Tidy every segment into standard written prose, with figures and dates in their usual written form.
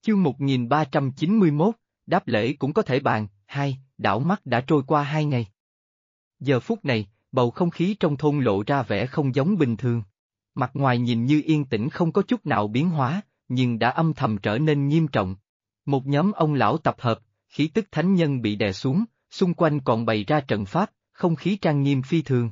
Chương 1391, đáp lễ cũng có thể bàn, đảo mắt đã trôi qua 2 ngày. Giờ phút này, bầu không khí trong thôn lộ ra vẻ không giống bình thường. Mặt ngoài nhìn như yên tĩnh không có chút nào biến hóa, nhưng đã âm thầm trở nên nghiêm trọng. Một nhóm ông lão tập hợp, khí tức thánh nhân bị đè xuống, xung quanh còn bày ra trận pháp, không khí trang nghiêm phi thường.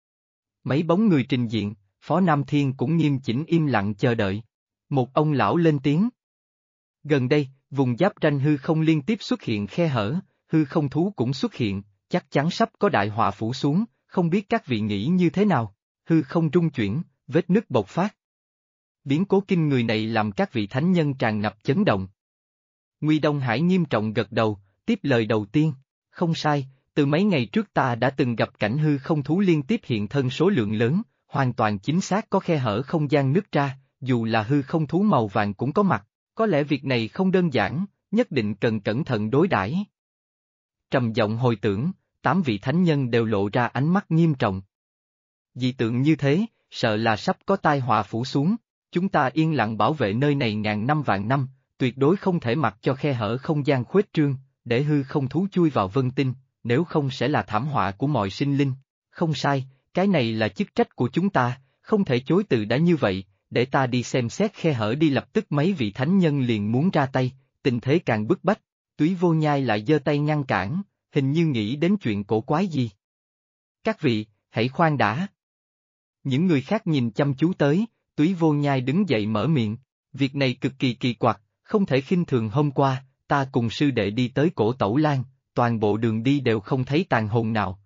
Mấy bóng người trình diện, Phó Nam Thiên cũng nghiêm chỉnh im lặng chờ đợi. Một ông lão lên tiếng. Gần đây, vùng giáp ranh hư không liên tiếp xuất hiện khe hở, hư không thú cũng xuất hiện, chắc chắn sắp có đại họa phủ xuống, không biết các vị nghĩ như thế nào. Hư không rung chuyển, vết nứt bộc phát. Biến cố kinh người này làm các vị thánh nhân tràn ngập chấn động. Nguy Đông Hải nghiêm trọng gật đầu, tiếp lời đầu tiên, không sai, từ mấy ngày trước ta đã từng gặp cảnh hư không thú liên tiếp hiện thân số lượng lớn, hoàn toàn chính xác có khe hở không gian nứt ra, dù là hư không thú màu vàng cũng có mặt, có lẽ việc này không đơn giản, nhất định cần cẩn thận đối đãi. Trầm giọng hồi tưởng, 8 vị thánh nhân đều lộ ra ánh mắt nghiêm trọng. Dị tượng như thế, sợ là sắp có tai họa phủ xuống, chúng ta yên lặng bảo vệ nơi này ngàn năm vạn năm, tuyệt đối không thể mặc cho khe hở không gian khuếch trương, để hư không thú chui vào vân tinh, nếu không sẽ là thảm họa của mọi sinh linh. Không sai, cái này là chức trách của chúng ta, không thể chối từ đã như vậy, để ta đi xem xét khe hở đi. Lập tức mấy vị thánh nhân liền muốn ra tay, tình thế càng bức bách, Túy Vô Nhai lại giơ tay ngăn cản, hình như nghĩ đến chuyện cổ quái gì. Các vị, hãy khoan đã. Những người khác nhìn chăm chú tới, Túy Vô Nhai đứng dậy mở miệng, việc này cực kỳ kỳ quặc, không thể khinh thường. Hôm qua, ta cùng sư đệ đi tới cổ Tẩu Lan, toàn bộ đường đi đều không thấy tàn hồn nào,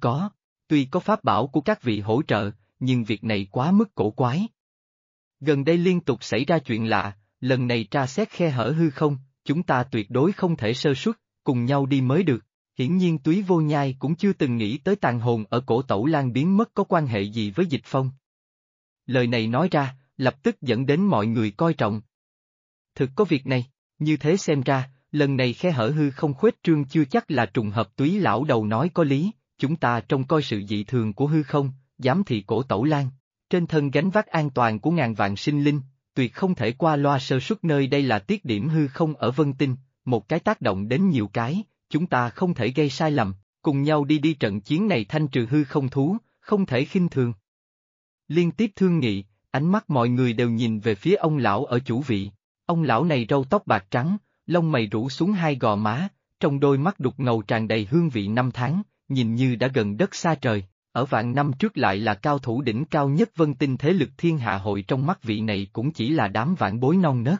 tuy có pháp bảo của các vị hỗ trợ, nhưng việc này quá mức cổ quái. Gần đây liên tục xảy ra chuyện lạ, lần này tra xét khe hở hư không, chúng ta tuyệt đối không thể sơ suất, cùng nhau đi mới được. Hiển nhiên Túy Vô Nhai cũng chưa từng nghĩ tới tàn hồn ở cổ Tẩu Lan biến mất có quan hệ gì với Dịch Phong. Lời này nói ra, lập tức dẫn đến mọi người coi trọng. Thực có việc này, như thế xem ra, lần này khe hở hư không khuếch trương chưa chắc là trùng hợp. Túy lão đầu nói có lý, chúng ta trông coi sự dị thường của hư không, giám thị cổ Tẩu Lan, trên thân gánh vác an toàn của ngàn vạn sinh linh, tuyệt không thể qua loa sơ suất. Nơi đây là tiết điểm hư không ở Vân Tinh, một cái tác động đến nhiều cái, chúng ta không thể gây sai lầm, cùng nhau đi trận chiến này thanh trừ hư không thú, không thể khinh thường. Liên tiếp thương nghị, ánh mắt mọi người đều nhìn về phía ông lão ở chủ vị. Ông lão này râu tóc bạc trắng, lông mày rũ xuống hai gò má, trong đôi mắt đục ngầu tràn đầy hương vị năm tháng, nhìn như đã gần đất xa trời. Ở vạn năm trước lại là cao thủ đỉnh cao nhất Vân Tinh, thế lực thiên hạ hội trong mắt vị này cũng chỉ là đám vãn bối non nớt.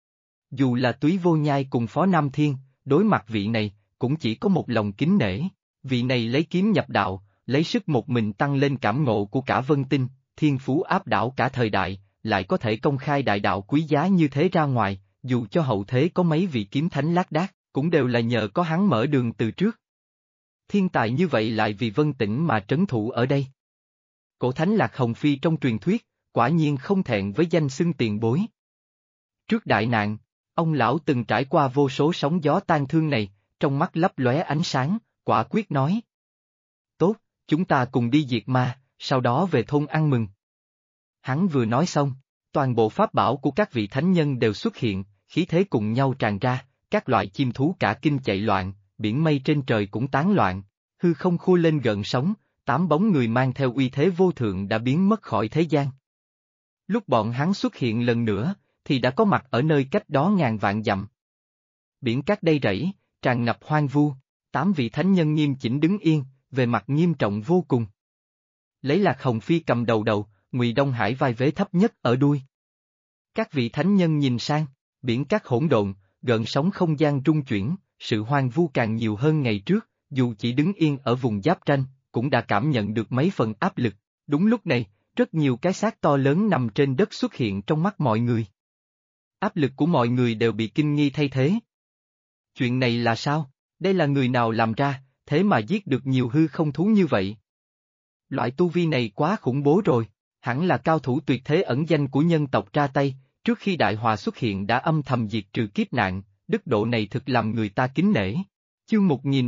Dù là Túy Vô Nhai cùng Phó Nam Thiên, đối mặt vị này, cũng chỉ có một lòng kính nể. Vị này lấy kiếm nhập đạo, lấy sức một mình tăng lên cảm ngộ của cả Vân Tinh, thiên phú áp đảo cả thời đại, lại có thể công khai đại đạo quý giá như thế ra ngoài, dù cho hậu thế có mấy vị kiếm thánh lác đác, cũng đều là nhờ có hắn mở đường từ trước. Thiên tài như vậy lại vì Vân Tĩnh mà trấn thủ ở đây. Cổ thánh Lạc Hồng Phi trong truyền thuyết, quả nhiên không thẹn với danh xưng tiền bối. Trước đại nạn, ông lão từng trải qua vô số sóng gió tan thương này, trong mắt lấp lóe ánh sáng, quả quyết nói. Tốt, chúng ta cùng đi diệt ma, sau đó về thôn ăn mừng. Hắn vừa nói xong, toàn bộ pháp bảo của các vị thánh nhân đều xuất hiện, khí thế cùng nhau tràn ra, các loại chim thú cả kinh chạy loạn, biển mây trên trời cũng tán loạn, hư không khua lên gợn sóng, 8 bóng người mang theo uy thế vô thượng đã biến mất khỏi thế gian. Lúc bọn hắn xuất hiện lần nữa, thì đã có mặt ở nơi cách đó ngàn vạn dặm. Biển cát đầy rẫy, tràn ngập hoang vu, 8 vị thánh nhân nghiêm chỉnh đứng yên, về mặt nghiêm trọng vô cùng. Lấy Lạc Hồng Phi cầm đầu, Ngụy Đông Hải vai vế thấp nhất ở đuôi. Các vị thánh nhân nhìn sang, biển cát hỗn độn, gợn sóng không gian rung chuyển, sự hoang vu càng nhiều hơn ngày trước, dù chỉ đứng yên ở vùng giáp ranh, cũng đã cảm nhận được mấy phần áp lực. Đúng lúc này, rất nhiều cái xác to lớn nằm trên đất xuất hiện trong mắt mọi người. Áp lực của mọi người đều bị kinh nghi thay thế. Chuyện này là sao? Đây là người nào làm ra, thế mà giết được nhiều hư không thú như vậy? Loại tu vi này quá khủng bố rồi, hẳn là cao thủ tuyệt thế ẩn danh của nhân tộc ra tay, trước khi đại họa xuất hiện đã âm thầm diệt trừ kiếp nạn, đức độ này thực làm người ta kính nể. Chương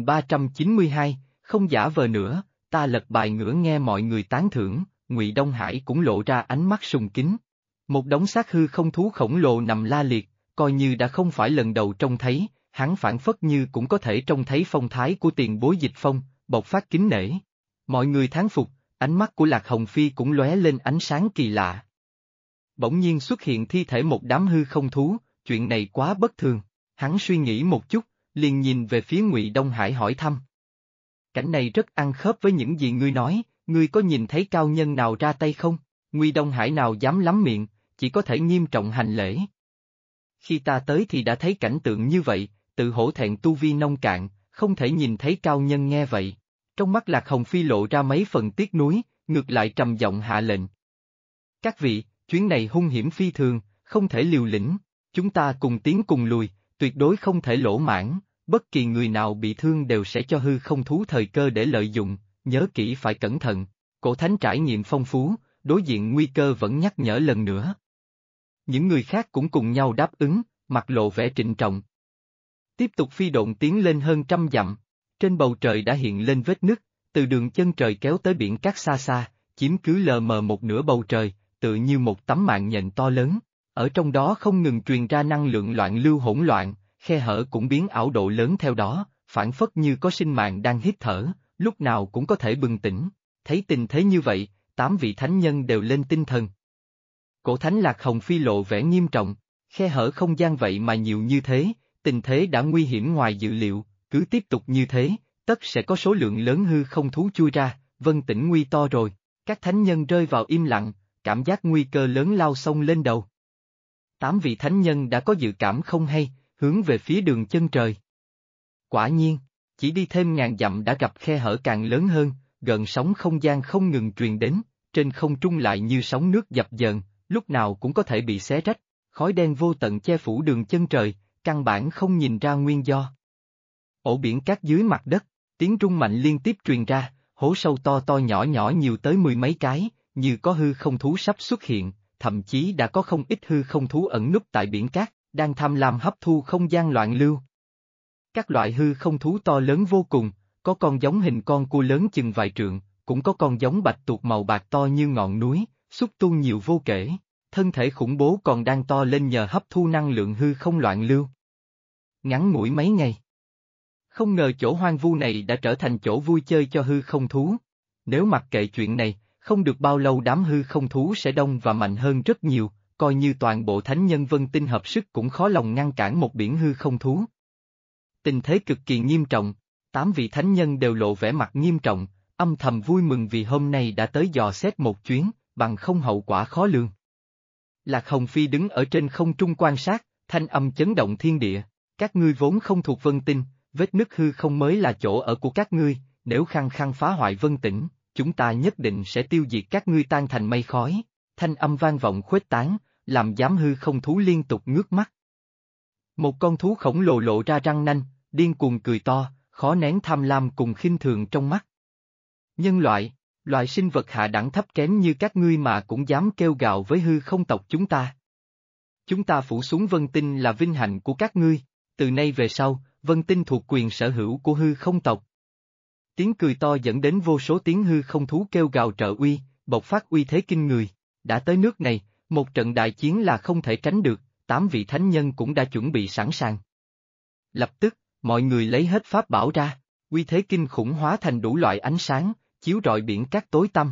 1392, không giả vờ nữa, ta lật bài ngửa nghe mọi người tán thưởng, Ngụy Đông Hải cũng lộ ra ánh mắt sùng kính. Một đống xác hư không thú khổng lồ nằm la liệt, coi như đã không phải lần đầu trông thấy, hắn phảng phất như cũng có thể trông thấy phong thái của tiền bối Dịch Phong, bộc phát kính nể. Mọi người thán phục, ánh mắt của Lạc Hồng Phi cũng lóe lên ánh sáng kỳ lạ. Bỗng nhiên xuất hiện thi thể một đám hư không thú, chuyện này quá bất thường. Hắn suy nghĩ một chút, liền nhìn về phía Ngụy Đông Hải hỏi thăm. Cảnh này rất ăn khớp với những gì ngươi nói, ngươi có nhìn thấy cao nhân nào ra tay không? Ngụy Đông Hải nào dám lắm miệng, chỉ có thể nghiêm trọng hành lễ. Khi ta tới thì đã thấy cảnh tượng như vậy, tự hổ thẹn tu vi nông cạn, không thể nhìn thấy cao nhân nghe vậy. Trong mắt Lạc Hồng Phi lộ ra mấy phần tiếc nuối, ngược lại trầm giọng hạ lệnh. Các vị, chuyến này hung hiểm phi thường, không thể liều lĩnh, chúng ta cùng tiến cùng lùi, tuyệt đối không thể lỗ mãn, bất kỳ người nào bị thương đều sẽ cho hư không thú thời cơ để lợi dụng, nhớ kỹ phải cẩn thận. Cổ thánh trải nghiệm phong phú, đối diện nguy cơ vẫn nhắc nhở lần nữa. Những người khác cũng cùng nhau đáp ứng, mặt lộ vẻ trịnh trọng. Tiếp tục phi độn tiến lên hơn 100 dặm, trên bầu trời đã hiện lên vết nứt, từ đường chân trời kéo tới biển cát xa xa, chiếm cứ lờ mờ một nửa bầu trời, tự như một tấm mạng nhện to lớn, ở trong đó không ngừng truyền ra năng lượng loạn lưu hỗn loạn, khe hở cũng biến ảo độ lớn theo đó, phản phất như có sinh mạng đang hít thở, lúc nào cũng có thể bừng tỉnh. Thấy tình thế như vậy, 8 vị thánh nhân đều lên tinh thần. Cổ thánh Lạc Hồng Phi lộ vẻ nghiêm trọng, khe hở không gian vậy mà nhiều như thế, tình thế đã nguy hiểm ngoài dự liệu, cứ tiếp tục như thế, tất sẽ có số lượng lớn hư không thú chui ra, Vân Tĩnh nguy to rồi. Các thánh nhân rơi vào im lặng, cảm giác nguy cơ lớn lao xông lên đầu. 8 vị thánh nhân đã có dự cảm không hay, hướng về phía đường chân trời. Quả nhiên, chỉ đi thêm ngàn dặm đã gặp khe hở càng lớn hơn, gợn sóng không gian không ngừng truyền đến, trên không trung lại như sóng nước dập dờn, lúc nào cũng có thể bị xé rách, khói đen vô tận che phủ đường chân trời, căn bản không nhìn ra nguyên do. Ổ biển cát dưới mặt đất, tiếng rung mạnh liên tiếp truyền ra, hố sâu to to nhỏ nhỏ nhiều tới 10 mấy cái, như có hư không thú sắp xuất hiện, thậm chí đã có không ít hư không thú ẩn núp tại biển cát, đang tham lam hấp thu không gian loạn lưu. Các loại hư không thú to lớn vô cùng, có con giống hình con cua lớn chừng vài trượng, cũng có con giống bạch tuộc màu bạc to như ngọn núi, xúc tu nhiều vô kể, thân thể khủng bố còn đang to lên nhờ hấp thu năng lượng hư không loạn lưu. Ngắn ngủi mấy ngày. Không ngờ chỗ hoang vu này đã trở thành chỗ vui chơi cho hư không thú. Nếu mặc kệ chuyện này, không được bao lâu đám hư không thú sẽ đông và mạnh hơn rất nhiều, coi như toàn bộ thánh nhân vân tinh hợp sức cũng khó lòng ngăn cản một biển hư không thú. Tình thế cực kỳ nghiêm trọng, 8 vị thánh nhân đều lộ vẻ mặt nghiêm trọng, âm thầm vui mừng vì hôm nay đã tới dò xét một chuyến, bằng không hậu quả khó lường. Lạc Hồng Phi đứng ở trên không trung quan sát, thanh âm chấn động thiên địa, các ngươi vốn không thuộc vân tinh, vết nứt hư không mới là chỗ ở của các ngươi, nếu khăng khăng phá hoại vân tỉnh, chúng ta nhất định sẽ tiêu diệt các ngươi tan thành mây khói. Thanh âm vang vọng khuếch tán, làm giám hư không thú liên tục ngước mắt. Một con thú khổng lồ lộ ra răng nanh, điên cuồng cười to, khó nén tham lam cùng khinh thường trong mắt. Nhân loại, loại sinh vật hạ đẳng thấp kém như các ngươi mà cũng dám kêu gào với hư không tộc chúng ta. Chúng ta phủ xuống vân tinh là vinh hạnh của các ngươi, từ nay về sau, vân tinh thuộc quyền sở hữu của hư không tộc. Tiếng cười to dẫn đến vô số tiếng hư không thú kêu gào trợ uy, bộc phát uy thế kinh người. Đã tới nước này, một trận đại chiến là không thể tránh được, 8 vị thánh nhân cũng đã chuẩn bị sẵn sàng. Lập tức, mọi người lấy hết pháp bảo ra, uy thế kinh khủng hóa thành đủ loại ánh sáng, chiếu rọi biển cát tối tăm.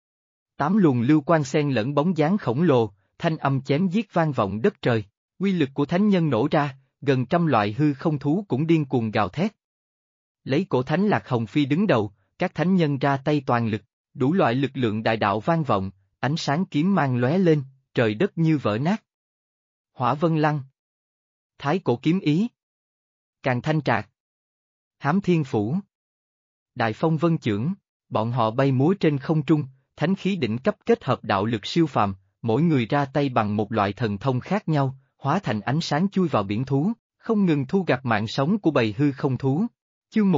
8 luồng lưu quang xen lẫn bóng dáng khổng lồ, thanh âm chém giết vang vọng đất trời, uy lực của thánh nhân nổ ra, gần 100 loại hư không thú cũng điên cuồng gào thét. Lấy cổ thánh Lạc Hồng Phi đứng đầu, các thánh nhân ra tay toàn lực, đủ loại lực lượng đại đạo vang vọng, ánh sáng kiếm mang lóe lên, trời đất như vỡ nát. Hỏa Vân Lăng, Thái Cổ Kiếm Ý, Càn Thanh Trạc, Hám Thiên Phủ, Đại Phong Vân Chưởng, bọn họ bay múa trên không trung, thánh khí đỉnh cấp kết hợp đạo lực siêu phàm, mỗi người ra tay bằng một loại thần thông khác nhau, hóa thành ánh sáng chui vào biển thú, không ngừng thu gặt mạng sống của bầy hư không thú. Chương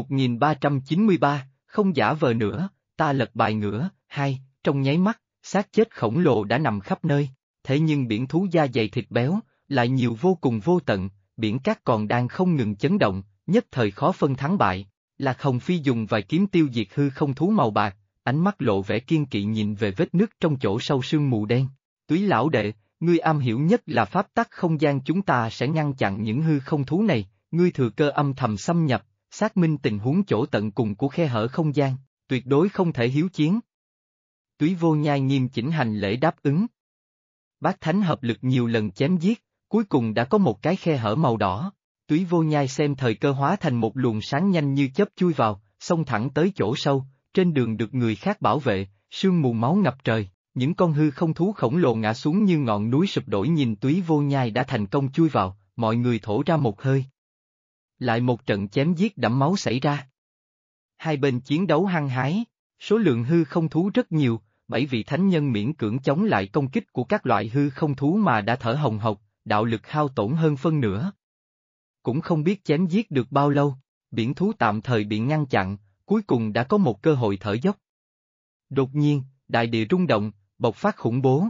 1393, không giả vờ nữa, ta lật bài ngửa, trong nháy mắt, xác chết khổng lồ đã nằm khắp nơi, thế nhưng biển thú da dày thịt béo, lại nhiều vô cùng vô tận, biển cát còn đang không ngừng chấn động, nhất thời khó phân thắng bại. Lạc Hồng Phi dùng vài kiếm tiêu diệt hư không thú màu bạc, ánh mắt lộ vẻ kiên kỵ nhìn về vết nứt trong chỗ sâu sương mù đen. Túy lão đệ, ngươi am hiểu nhất là pháp tắc không gian, chúng ta sẽ ngăn chặn những hư không thú này, ngươi thừa cơ âm thầm xâm nhập, xác minh tình huống chỗ tận cùng của khe hở không gian, tuyệt đối không thể hiếu chiến. Túy Vô Nhai nghiêm chỉnh hành lễ đáp ứng. Bát Thánh hợp lực nhiều lần chém giết, cuối cùng đã có một cái khe hở màu đỏ. Túy Vô Nhai xem thời cơ hóa thành một luồng sáng nhanh như chớp chui vào, xông thẳng tới chỗ sâu, trên đường được người khác bảo vệ, sương mù máu ngập trời, những con hư không thú khổng lồ ngã xuống như ngọn núi sụp đổ, nhìn Túy Vô Nhai đã thành công chui vào, mọi người thổ ra một hơi. Lại một trận chém giết đẫm máu xảy ra. Hai bên chiến đấu hăng hái, số lượng hư không thú rất nhiều, 7 vị thánh nhân miễn cưỡng chống lại công kích của các loại hư không thú mà đã thở hồng hộc, đạo lực hao tổn hơn phân nửa. Cũng không biết chém giết được bao lâu, biển thú tạm thời bị ngăn chặn, cuối cùng đã có một cơ hội thở dốc. Đột nhiên, đại địa rung động, bộc phát khủng bố.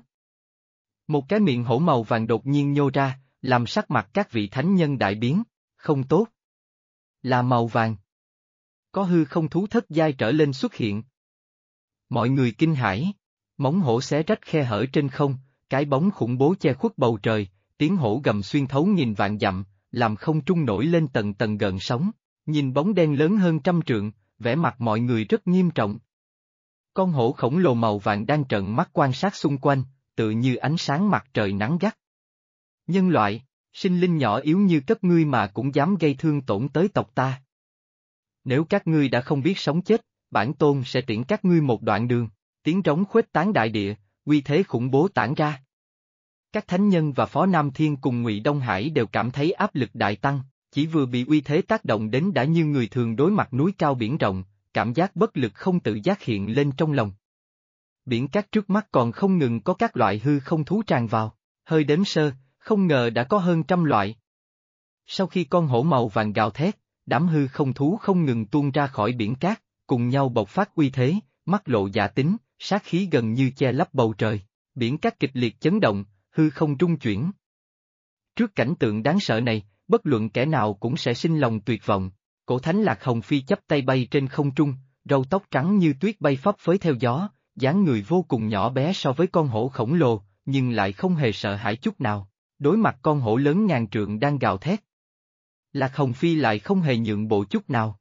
Một cái miệng hổ màu vàng đột nhiên nhô ra, làm sắc mặt các vị thánh nhân đại biến, không tốt. Là màu vàng. Có hư không thú thất giai trở lên xuất hiện. Mọi người kinh hãi, móng hổ xé rách khe hở trên không, cái bóng khủng bố che khuất bầu trời, tiếng hổ gầm xuyên thấu nghìn vạn dặm, làm không trung nổi lên tầng tầng gợn sóng, nhìn bóng đen lớn hơn 100 trượng, vẻ mặt mọi người rất nghiêm trọng. Con hổ khổng lồ màu vàng đang trợn mắt quan sát xung quanh, tự như ánh sáng mặt trời nắng gắt. Nhân loại, sinh linh nhỏ yếu như các ngươi mà cũng dám gây thương tổn tới tộc ta. Nếu các ngươi đã không biết sống chết, bản tôn sẽ tiễn các ngươi một đoạn đường, tiếng trống khuếch tán đại địa, uy thế khủng bố tản ra. Các thánh nhân và Phó Nam Thiên cùng Ngụy Đông Hải đều cảm thấy áp lực đại tăng, chỉ vừa bị uy thế tác động đến đã như người thường đối mặt núi cao biển rộng, cảm giác bất lực không tự giác hiện lên trong lòng. Biển cát trước mắt còn không ngừng có các loại hư không thú tràn vào, hơi đếm sơ, không ngờ đã có hơn 100 loại. Sau khi con hổ màu vàng gào thét, đám hư không thú không ngừng tuôn ra khỏi biển cát, cùng nhau bộc phát uy thế, mắt lộ dạ tính, sát khí gần như che lấp bầu trời, biển cát kịch liệt chấn động, hư không rung chuyển. Trước cảnh tượng đáng sợ này, bất luận kẻ nào cũng sẽ sinh lòng tuyệt vọng. Cổ thánh Lạc Hồng Phi chắp tay bay trên không trung, râu tóc trắng như tuyết bay phấp phới theo gió, dáng người vô cùng nhỏ bé so với con hổ khổng lồ, nhưng lại không hề sợ hãi chút nào, đối mặt con hổ lớn ngàn trượng đang gào thét. Lạc Hồng Phi lại không hề nhượng bộ chút nào.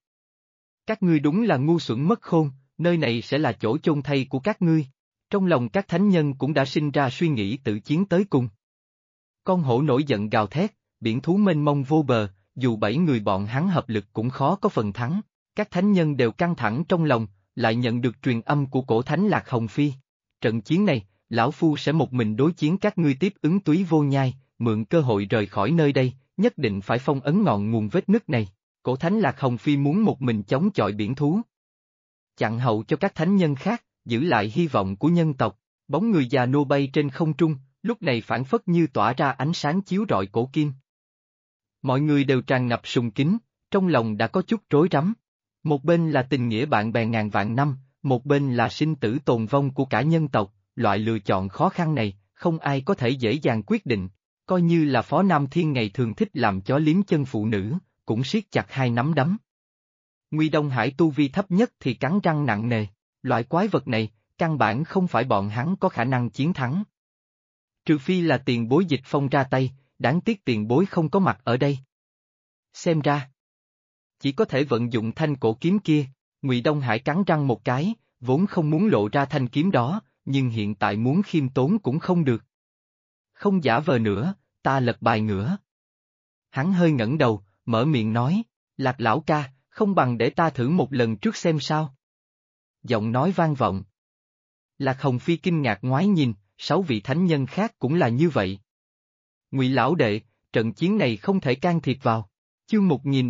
Các ngươi đúng là ngu xuẩn mất khôn, nơi này sẽ là chỗ chôn thây của các ngươi. Trong lòng các thánh nhân cũng đã sinh ra suy nghĩ tự chiến tới cùng. Con hổ nổi giận gào thét, biển thú mênh mông vô bờ, dù 7 người bọn hắn hợp lực cũng khó có phần thắng. Các thánh nhân đều căng thẳng trong lòng, lại nhận được truyền âm của cổ thánh Lạc Hồng Phi. Trận chiến này, lão phu sẽ một mình đối chiến các ngươi, tiếp ứng Túy Vô Nhai, mượn cơ hội rời khỏi nơi đây, nhất định phải phong ấn ngọn nguồn vết nứt này. Cổ thánh Lạc Hồng Phi muốn một mình chống chọi biển thú, chặn hậu cho các thánh nhân khác, giữ lại hy vọng của nhân tộc. Bóng người già nô bay trên không trung, lúc này phản phất như tỏa ra ánh sáng chiếu rọi cổ kim. Mọi người đều tràn ngập sùng kính, trong lòng đã có chút rối rắm. Một bên là tình nghĩa bạn bè ngàn vạn năm, một bên là sinh tử tồn vong của cả nhân tộc, loại lựa chọn khó khăn này, không ai có thể dễ dàng quyết định. Coi như là Phó Nam Thiên ngày thường thích làm chó liếm chân phụ nữ, cũng siết chặt hai nắm đấm. Ngụy Đông Hải tu vi thấp nhất thì cắn răng nặng nề, loại quái vật này, căn bản không phải bọn hắn có khả năng chiến thắng. Trừ phi là tiền bối Dịch Phong ra tay, đáng tiếc tiền bối không có mặt ở đây. Xem ra, chỉ có thể vận dụng thanh cổ kiếm kia. Ngụy Đông Hải cắn răng một cái, vốn không muốn lộ ra thanh kiếm đó, nhưng hiện tại muốn khiêm tốn cũng không được. Không giả vờ nữa, ta lật bài ngửa. Hắn hơi ngẩng đầu, mở miệng nói, Lạc lão ca, không bằng để ta thử một lần trước xem sao. Giọng nói vang vọng. Lạc Hồng Phi kinh ngạc ngoái nhìn, 6 vị thánh nhân khác cũng là như vậy. Ngụy lão đệ, trận chiến này không thể can thiệp vào. Chương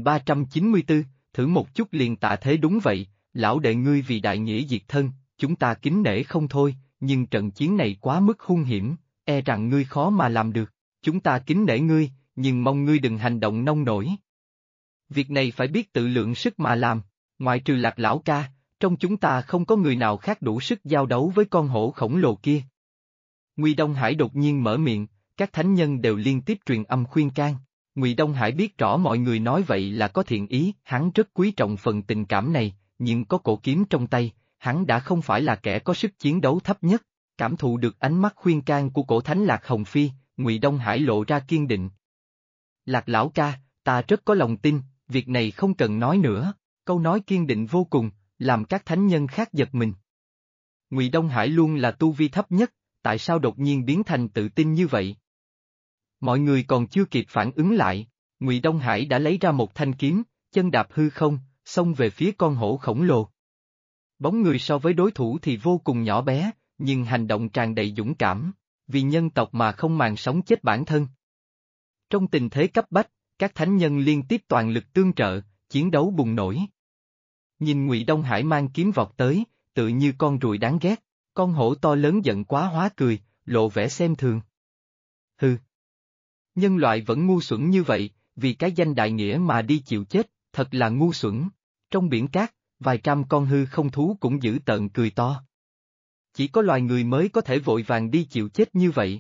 1394, thử một chút liền tạ thế. Đúng vậy, lão đệ ngươi vì đại nghĩa diệt thân, chúng ta kính nể không thôi, nhưng trận chiến này quá mức hung hiểm, e rằng ngươi khó mà làm được. Chúng ta kính nể ngươi, nhưng mong ngươi đừng hành động nông nổi. Việc này phải biết tự lượng sức mà làm, ngoại trừ Lạc lão ca, trong chúng ta không có người nào khác đủ sức giao đấu với con hổ khổng lồ kia. Ngụy Đông Hải đột nhiên mở miệng, các thánh nhân đều liên tiếp truyền âm khuyên can. Ngụy Đông Hải biết rõ mọi người nói vậy là có thiện ý, hắn rất quý trọng phần tình cảm này, nhưng có cổ kiếm trong tay, hắn đã không phải là kẻ có sức chiến đấu thấp nhất. Cảm thụ được ánh mắt khuyên can của cổ thánh Lạc Hồng Phi, Ngụy Đông Hải lộ ra kiên định. Lạc lão ca, ta rất có lòng tin, việc này không cần nói nữa, câu nói kiên định vô cùng, làm các thánh nhân khác giật mình. Ngụy Đông Hải luôn là tu vi thấp nhất, tại sao đột nhiên biến thành tự tin như vậy? Mọi người còn chưa kịp phản ứng lại, Ngụy Đông Hải đã lấy ra một thanh kiếm, chân đạp hư không, xông về phía con hổ khổng lồ. Bóng người so với đối thủ thì vô cùng nhỏ bé, nhưng hành động tràn đầy dũng cảm, vì nhân tộc mà không màng sống chết bản thân. Trong tình thế cấp bách, các thánh nhân liên tiếp toàn lực tương trợ, chiến đấu bùng nổ. Nhìn Ngụy Đông Hải mang kiếm vọt tới, tự như con ruồi đáng ghét, con hổ to lớn giận quá hóa cười, lộ vẻ xem thường. Hừ. Nhân loại vẫn ngu xuẩn như vậy, vì cái danh đại nghĩa mà đi chịu chết, thật là ngu xuẩn. Trong biển cát, vài trăm con hư không thú cũng dữ tợn cười to. Chỉ có loài người mới có thể vội vàng đi chịu chết như vậy.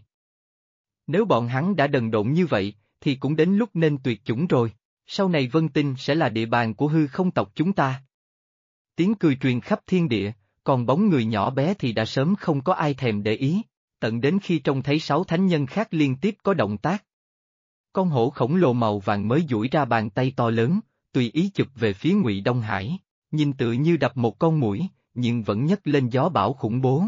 Nếu bọn hắn đã đần độn như vậy, thì cũng đến lúc nên tuyệt chủng rồi, sau này Vân Tinh sẽ là địa bàn của hư không tộc chúng ta. Tiếng cười truyền khắp thiên địa, còn bóng người nhỏ bé thì đã sớm không có ai thèm để ý, tận đến khi trông thấy 6 thánh nhân khác liên tiếp có động tác. Con hổ khổng lồ màu vàng mới duỗi ra bàn tay to lớn, tùy ý chụp về phía Ngụy Đông Hải, nhìn tự như đập một con muỗi, nhưng vẫn nhấc lên gió bão khủng bố.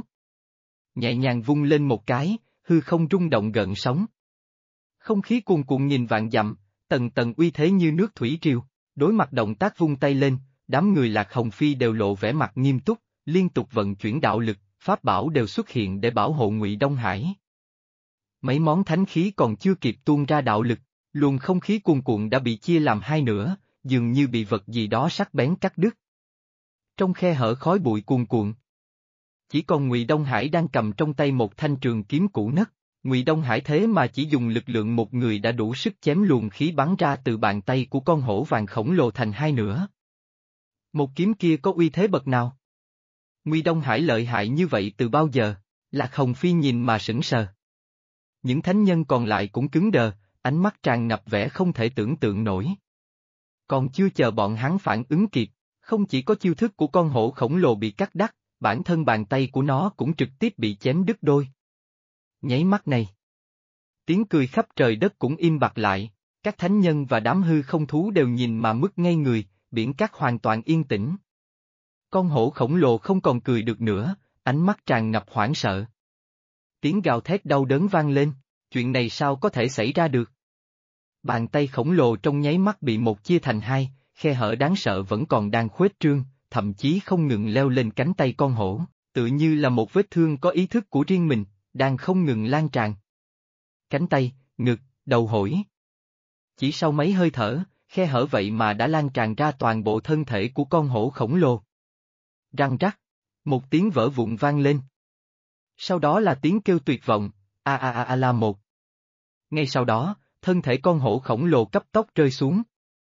Nhẹ nhàng vung lên một cái, hư không rung động gợn sóng. Không khí cuồn cuộn nghìn vạn dặm, tầng tầng uy thế như nước thủy triều, đối mặt động tác vung tay lên, đám người Lạc Hồng Phi đều lộ vẻ mặt nghiêm túc, liên tục vận chuyển đạo lực, pháp bảo đều xuất hiện để bảo hộ Ngụy Đông Hải. Mấy món thánh khí còn chưa kịp tuôn ra đạo lực, luồng không khí cuồn cuộn đã bị chia làm hai nửa, dường như bị vật gì đó sắc bén cắt đứt. Trong khe hở khói bụi cuồn cuộn, chỉ còn Ngụy Đông Hải đang cầm trong tay một thanh trường kiếm cũ nấc. Ngụy Đông Hải thế mà chỉ dùng lực lượng một người đã đủ sức chém luồng khí bắn ra từ bàn tay của con hổ vàng khổng lồ thành hai nửa. Một kiếm kia có uy thế bậc nào? Ngụy Đông Hải lợi hại như vậy từ bao giờ? Lạc Hồng Phi nhìn mà sững sờ. Những thánh nhân còn lại cũng cứng đờ, ánh mắt tràn ngập vẻ không thể tưởng tượng nổi. Còn chưa chờ bọn hắn phản ứng kịp, không chỉ có chiêu thức của con hổ khổng lồ bị cắt đứt, bản thân bàn tay của nó cũng trực tiếp bị chém đứt đôi. Nháy mắt này, tiếng cười khắp trời đất cũng im bặt lại, các thánh nhân và đám hư không thú đều nhìn mà mất ngây người, biển cát hoàn toàn yên tĩnh. Con hổ khổng lồ không còn cười được nữa, ánh mắt tràn ngập hoảng sợ. Tiếng gào thét đau đớn vang lên, chuyện này sao có thể xảy ra được? Bàn tay khổng lồ trong nháy mắt bị một chia thành hai, khe hở đáng sợ vẫn còn đang khuếch trương, thậm chí không ngừng leo lên cánh tay con hổ, tự như là một vết thương có ý thức của riêng mình, đang không ngừng lan tràn. Cánh tay, ngực, đầu hổi. Chỉ sau mấy hơi thở, khe hở vậy mà đã lan tràn ra toàn bộ thân thể của con hổ khổng lồ. Răng rắc, một tiếng vỡ vụn vang lên. Sau đó là tiếng kêu tuyệt vọng, a la một. Ngay sau đó, thân thể con hổ khổng lồ cấp tốc rơi xuống.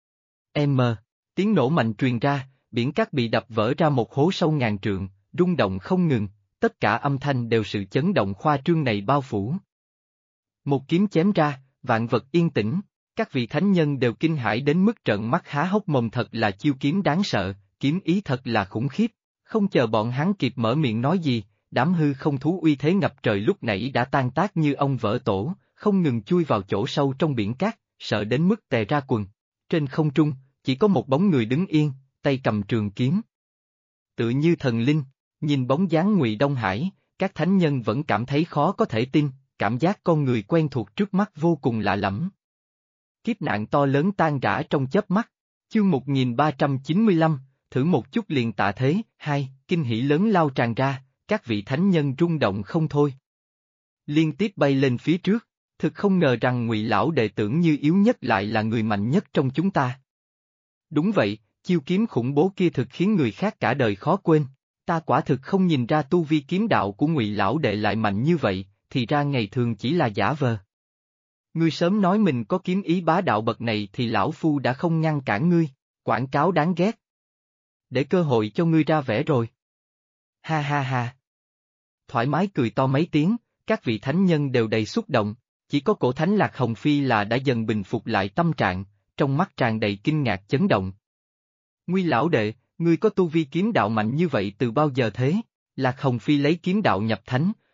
Tiếng nổ mạnh truyền ra, biển cát bị đập vỡ ra một hố sâu ngàn trượng, rung động không ngừng, tất cả âm thanh đều sự chấn động khoa trương này bao phủ. Một kiếm chém ra, vạn vật yên tĩnh, các vị thánh nhân đều kinh hãi đến mức trợn mắt há hốc mồm, thật là chiêu kiếm đáng sợ, kiếm ý thật là khủng khiếp. Không chờ bọn hắn kịp mở miệng nói gì, đám hư không thú uy thế ngập trời lúc nãy đã tan tác như ong vỡ tổ, không ngừng chui vào chỗ sâu trong biển cát, sợ đến mức tè ra quần. Trên không trung, chỉ có một bóng người đứng yên, tay cầm trường kiếm. Tự như thần linh, nhìn bóng dáng Ngụy Đông Hải, các thánh nhân vẫn cảm thấy khó có thể tin, cảm giác con người quen thuộc trước mắt vô cùng lạ lẫm. Kiếp nạn to lớn tan rã trong chớp mắt, chương 1395, thử một chút liền tạ thế, hai, kinh hỉ lớn lao tràn ra, các vị thánh nhân rung động không thôi. Liên tiếp bay lên phía trước, thực không ngờ rằng Ngụy lão đệ tưởng như yếu nhất lại là người mạnh nhất trong chúng ta. Đúng vậy, chiêu kiếm khủng bố kia thực khiến người khác cả đời khó quên, ta quả thực không nhìn ra tu vi kiếm đạo của Ngụy lão đệ lại mạnh như vậy, thì ra ngày thường chỉ là giả vờ. Ngươi sớm nói mình có kiếm ý bá đạo bậc này thì lão phu đã không ngăn cản ngươi, quảng cáo đáng ghét. Để cơ hội cho ngươi ra vẻ rồi. Ha ha ha. Thoải mái cười to mấy tiếng, các vị thánh nhân đều đầy xúc động, chỉ có cổ thánh Lạc Hồng Phi là đã dần bình phục lại tâm trạng, trong mắt tràn đầy kinh ngạc chấn động. Ngụy lão đệ, ngươi có tu vi kiếm đạo mạnh như vậy từ bao giờ thế? Lạc Hồng Phi lấy kiếm đạo nhập thánh,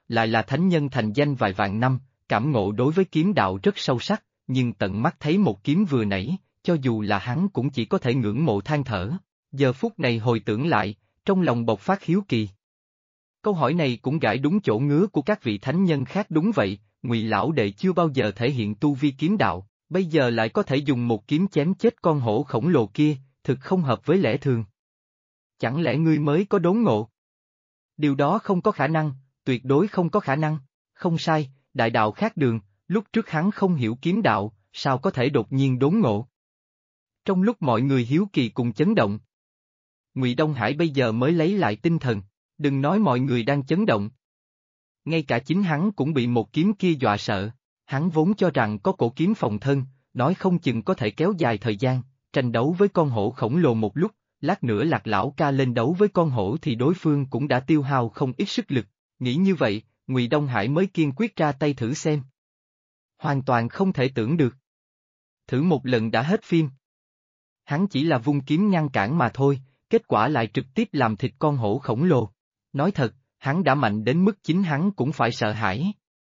lại là thánh nhân thành danh vài vạn năm, cảm ngộ đối với kiếm đạo rất sâu sắc, nhưng tận mắt thấy một kiếm vừa nãy, cho dù là hắn cũng chỉ có thể ngưỡng mộ than thở. Giờ phút này hồi tưởng lại, trong lòng bộc phát hiếu kỳ. Câu hỏi này cũng gãi đúng chỗ ngứa của các vị thánh nhân khác đúng vậy, Ngụy lão đệ chưa bao giờ thể hiện tu vi kiếm đạo, bây giờ lại có thể dùng một kiếm chém chết con hổ khổng lồ kia, thực không hợp với lẽ thường. Chẳng lẽ ngươi mới có đốn ngộ? Điều đó không có khả năng, tuyệt đối không có khả năng, không sai, đại đạo khác đường, lúc trước hắn không hiểu kiếm đạo, sao có thể đột nhiên đốn ngộ? Trong lúc mọi người hiếu kỳ cùng chấn động, Ngụy Đông Hải bây giờ mới lấy lại tinh thần, đừng nói mọi người đang chấn động. Ngay cả chính hắn cũng bị một kiếm kia dọa sợ, hắn vốn cho rằng có cổ kiếm phòng thân, nói không chừng có thể kéo dài thời gian, tranh đấu với con hổ khổng lồ một lúc, lát nữa Lạc lão ca lên đấu với con hổ thì đối phương cũng đã tiêu hao không ít sức lực, nghĩ như vậy, Ngụy Đông Hải mới kiên quyết ra tay thử xem. Hoàn toàn không thể tưởng được. Thử một lần đã hết phim. Hắn chỉ là vung kiếm ngăn cản mà thôi, kết quả lại trực tiếp làm thịt con hổ khổng lồ. Nói thật, hắn đã mạnh đến mức chính hắn cũng phải sợ hãi.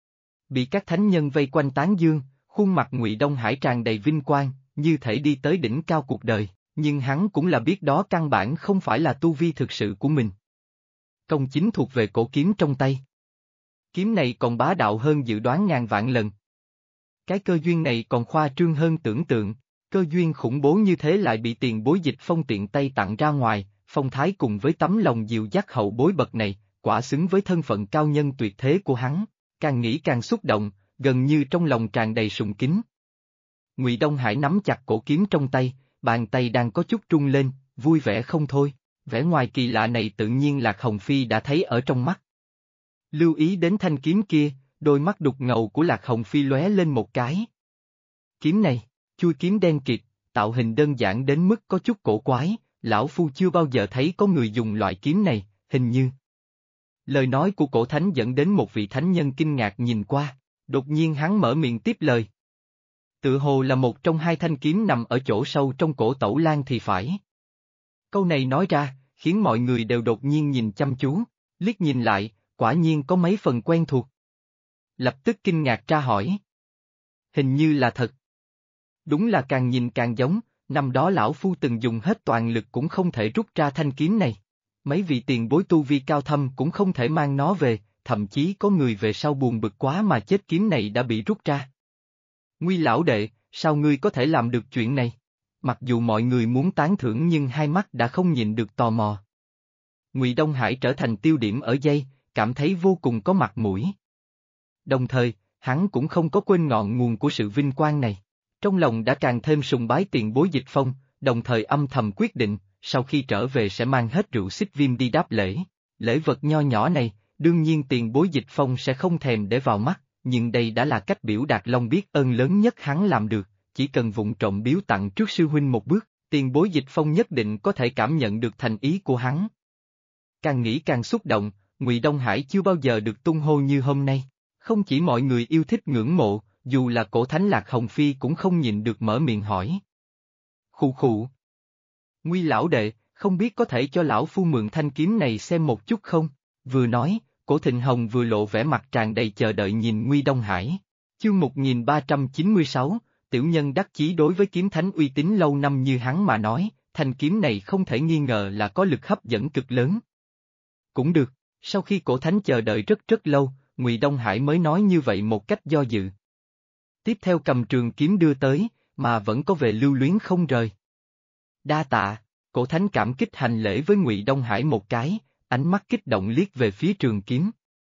Bị các thánh nhân vây quanh tán dương, khuôn mặt Ngụy Đông Hải tràn đầy vinh quang, như thể đi tới đỉnh cao cuộc đời, nhưng hắn cũng là biết đó căn bản không phải là tu vi thực sự của mình. Công chính thuộc về cổ kiếm trong tay. Kiếm này còn bá đạo hơn dự đoán ngàn vạn lần. Cái cơ duyên này còn khoa trương hơn tưởng tượng, cơ duyên khủng bố như thế lại bị tiền bối Dịch Phong tiện tay tặng ra ngoài, phong thái cùng với tấm lòng dịu dắt hậu bối bậc này, quả xứng với thân phận cao nhân tuyệt thế của hắn, càng nghĩ càng xúc động, gần như trong lòng tràn đầy sùng kính. Ngụy Đông Hải nắm chặt cổ kiếm trong tay, bàn tay đang có chút rung lên, vui vẻ không thôi, vẻ ngoài kỳ lạ này tự nhiên Lạc Hồng Phi đã thấy ở trong mắt. Lưu ý đến thanh kiếm kia, đôi mắt đục ngầu của Lạc Hồng Phi lóe lên một cái. Kiếm này, chui kiếm đen kịt, tạo hình đơn giản đến mức có chút cổ quái, lão phu chưa bao giờ thấy có người dùng loại kiếm này, hình như. Lời nói của cổ thánh dẫn đến một vị thánh nhân kinh ngạc nhìn qua, đột nhiên hắn mở miệng tiếp lời. Tự hồ là một trong hai thanh kiếm nằm ở chỗ sâu trong cổ Tẩu Lan thì phải. Câu này nói ra, khiến mọi người đều đột nhiên nhìn chăm chú, liếc nhìn lại, quả nhiên có mấy phần quen thuộc. Lập tức kinh ngạc tra hỏi. Hình như là thật. Đúng là càng nhìn càng giống, năm đó lão phu từng dùng hết toàn lực cũng không thể rút ra thanh kiếm này. Mấy vị tiền bối tu vi cao thâm cũng không thể mang nó về, thậm chí có người về sau buồn bực quá mà chết kiếm này đã bị rút ra. Nguy lão đệ, sao ngươi có thể làm được chuyện này? Mặc dù mọi người muốn tán thưởng nhưng hai mắt đã không nhịn được tò mò. Ngụy Đông Hải trở thành tiêu điểm ở dây, cảm thấy vô cùng có mặt mũi. Đồng thời, hắn cũng không có quên ngọn nguồn của sự vinh quang này. Trong lòng đã càng thêm sùng bái tiền bối Dịch Phong, đồng thời âm thầm quyết định, sau khi trở về sẽ mang hết rượu xích viêm đi đáp lễ. Lễ vật nho nhỏ này, đương nhiên tiền bối Dịch Phong sẽ không thèm để vào mắt, nhưng đây đã là cách biểu đạt lòng biết ơn lớn nhất hắn làm được, chỉ cần vụng trộm biếu tặng trước sư huynh một bước, tiền bối Dịch Phong nhất định có thể cảm nhận được thành ý của hắn. Càng nghĩ càng xúc động, Ngụy Đông Hải chưa bao giờ được tung hô như hôm nay, không chỉ mọi người yêu thích ngưỡng mộ, dù là cổ thánh Lạc Hồng Phi cũng không nhịn được mở miệng hỏi. Khụ khụ. Nguy lão đệ, không biết có thể cho lão phu mượn thanh kiếm này xem một chút không? Vừa nói, cổ Thịnh Hồng vừa lộ vẻ mặt tràn đầy chờ đợi nhìn Nguy Đông Hải. Chương 1396, tiểu nhân đắc chí đối với kiếm thánh uy tín lâu năm như hắn mà nói, thanh kiếm này không thể nghi ngờ là có lực hấp dẫn cực lớn. Cũng được, sau khi cổ thánh chờ đợi rất rất lâu, Ngụy Đông Hải mới nói như vậy một cách do dự. Tiếp theo cầm trường kiếm đưa tới, mà vẫn có vẻ lưu luyến không rời. Đa tạ, cổ thánh cảm kích hành lễ với Ngụy Đông Hải một cái, ánh mắt kích động liếc về phía trường kiếm.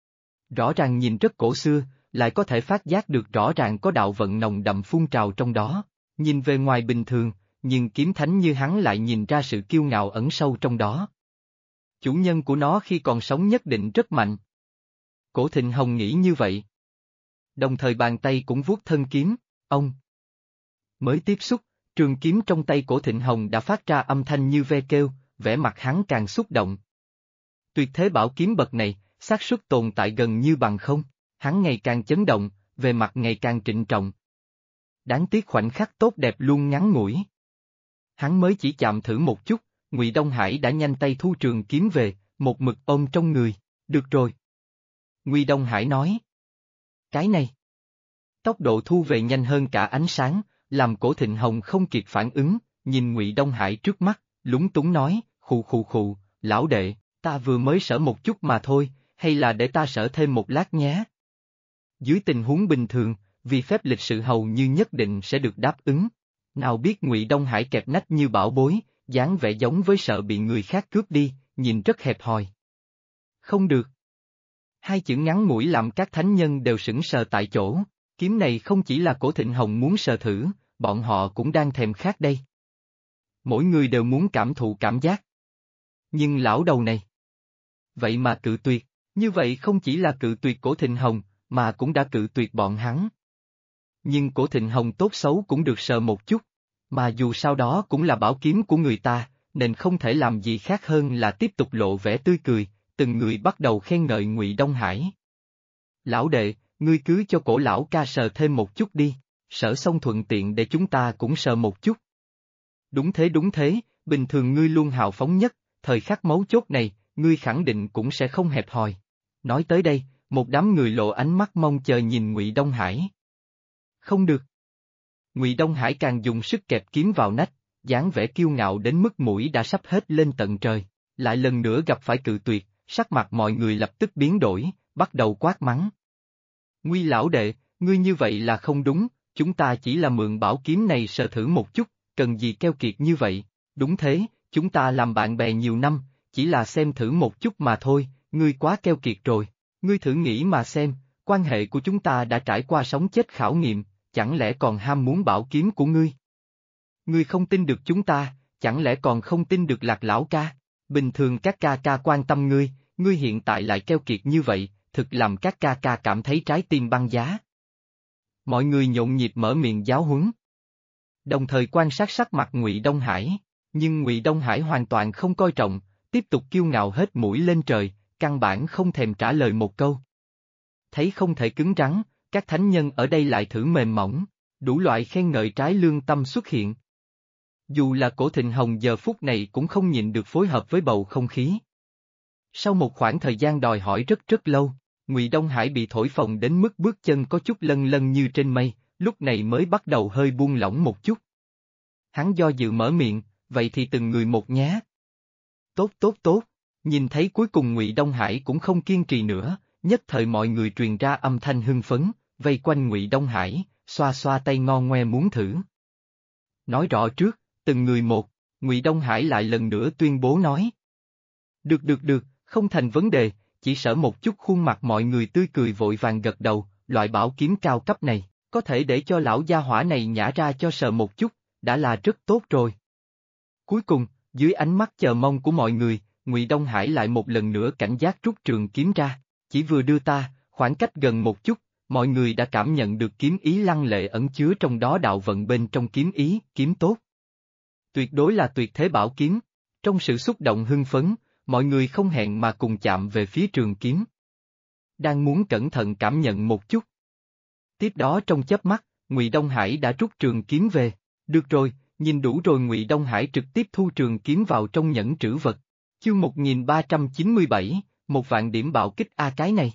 Rõ ràng nhìn rất cổ xưa, lại có thể phát giác được rõ ràng có đạo vận nồng đậm phun trào trong đó, nhìn về ngoài bình thường, nhưng kiếm thánh như hắn lại nhìn ra sự kiêu ngạo ẩn sâu trong đó. Chủ nhân của nó khi còn sống nhất định rất mạnh. Cổ Thịnh Hồng nghĩ như vậy. Đồng thời bàn tay cũng vuốt thân kiếm, ông. Mới tiếp xúc, trường kiếm trong tay Cổ Thịnh Hồng đã phát ra âm thanh như ve kêu, vẻ mặt hắn càng xúc động. Tuyệt thế bảo kiếm bậc này, xác suất tồn tại gần như bằng không, hắn ngày càng chấn động, về mặt ngày càng trịnh trọng. Đáng tiếc khoảnh khắc tốt đẹp luôn ngắn ngủi. Hắn mới chỉ chạm thử một chút, Ngụy Đông Hải đã nhanh tay thu trường kiếm về, một mực ôm trong người, được rồi. Ngụy Đông Hải nói. Cái này. Tốc độ thu về nhanh hơn cả ánh sáng, làm Cổ Thịnh Hồng không kịp phản ứng, nhìn Ngụy Đông Hải trước mắt, lúng túng nói, khụ, lão đệ, ta vừa mới sợ một chút mà thôi, hay là để ta sợ thêm một lát nhé. Dưới tình huống bình thường, vì phép lịch sự hầu như nhất định sẽ được đáp ứng. Nào biết Ngụy Đông Hải kẹp nách như bảo bối, dáng vẻ giống với sợ bị người khác cướp đi, nhìn rất hẹp hòi. Không được. Hai chữ ngắn ngủi làm các thánh nhân đều sững sờ tại chỗ, kiếm này không chỉ là Cổ Thịnh Hồng muốn sờ thử, bọn họ cũng đang thèm khát đây. Mỗi người đều muốn cảm thụ cảm giác. Nhưng lão đầu này. Vậy mà cự tuyệt, như vậy không chỉ là cự tuyệt Cổ Thịnh Hồng, mà cũng đã cự tuyệt bọn hắn. Nhưng Cổ Thịnh Hồng tốt xấu cũng được sờ một chút, mà dù sau đó cũng là bảo kiếm của người ta, nên không thể làm gì khác hơn là tiếp tục lộ vẻ tươi cười, từng người bắt đầu khen ngợi Ngụy Đông Hải. Lão đệ, ngươi cứ cho Cổ lão ca sờ thêm một chút đi, sờ xong thuận tiện để chúng ta cũng sờ một chút. Đúng thế, bình thường ngươi luôn hào phóng nhất, thời khắc mấu chốt này, ngươi khẳng định cũng sẽ không hẹp hòi. Nói tới đây, một đám người lộ ánh mắt mong chờ nhìn Ngụy Đông Hải. Không được. Ngụy Đông Hải càng dùng sức kẹp kiếm vào nách, dáng vẻ kiêu ngạo đến mức mũi đã sắp hết lên tận trời, lại lần nữa gặp phải cự tuyệt, sắc mặt mọi người lập tức biến đổi, bắt đầu quát mắng. Nguy lão đệ, ngươi như vậy là không đúng, chúng ta chỉ là mượn bảo kiếm này sờ thử một chút, cần gì keo kiệt như vậy, đúng thế, chúng ta làm bạn bè nhiều năm, chỉ là xem thử một chút mà thôi, ngươi quá keo kiệt rồi, ngươi thử nghĩ mà xem, quan hệ của chúng ta đã trải qua sống chết khảo nghiệm, chẳng lẽ còn ham muốn bảo kiếm của ngươi? Ngươi không tin được chúng ta, chẳng lẽ còn không tin được Lạc lão ca? Bình thường các ca ca quan tâm ngươi, ngươi hiện tại lại keo kiệt như vậy, thực làm các ca ca cảm thấy trái tim băng giá. Mọi người nhộn nhịp mở miệng giáo huấn. Đồng thời quan sát sắc mặt Ngụy Đông Hải, nhưng Ngụy Đông Hải hoàn toàn không coi trọng, tiếp tục kiêu ngạo hết mũi lên trời, căn bản không thèm trả lời một câu. Thấy không thể cứng rắn, các thánh nhân ở đây lại thử mềm mỏng, đủ loại khen ngợi trái lương tâm xuất hiện. Dù là Cổ Thịnh Hồng giờ phút này cũng không nhịn được phối hợp với bầu không khí. Sau một khoảng thời gian đòi hỏi rất lâu, Ngụy Đông Hải bị thổi phồng đến mức bước chân có chút lân lân như trên mây, lúc này mới bắt đầu hơi buông lỏng một chút. Hắn do dự mở miệng, vậy thì từng người một nhé. Tốt, nhìn thấy cuối cùng Ngụy Đông Hải cũng không kiên trì nữa, nhất thời mọi người truyền ra âm thanh hưng phấn, vây quanh Ngụy Đông Hải, xoa xoa tay ngon ngoe muốn thử. Nói rõ trước, từng người một, Ngụy Đông Hải lại lần nữa tuyên bố nói. Được, không thành vấn đề, chỉ sợ một chút khuôn mặt mọi người tươi cười vội vàng gật đầu, loại bảo kiếm cao cấp này, có thể để cho lão gia hỏa này nhả ra cho sờ một chút, đã là rất tốt rồi. Cuối cùng, dưới ánh mắt chờ mong của mọi người, Ngụy Đông Hải lại một lần nữa cảnh giác rút trường kiếm ra, chỉ vừa đưa ta, khoảng cách gần một chút, mọi người đã cảm nhận được kiếm ý lăng lệ ẩn chứa trong đó đạo vận bên trong kiếm ý, kiếm tốt. Tuyệt đối là tuyệt thế bảo kiếm, trong sự xúc động hưng phấn, mọi người không hẹn mà cùng chạm về phía trường kiếm. Đang muốn cẩn thận cảm nhận một chút. Tiếp đó trong chớp mắt, Ngụy Đông Hải đã rút trường kiếm về, được rồi, nhìn đủ rồi. Ngụy Đông Hải trực tiếp thu trường kiếm vào trong nhẫn trữ vật. Chương 1397, 1.000 điểm bạo kích cái này.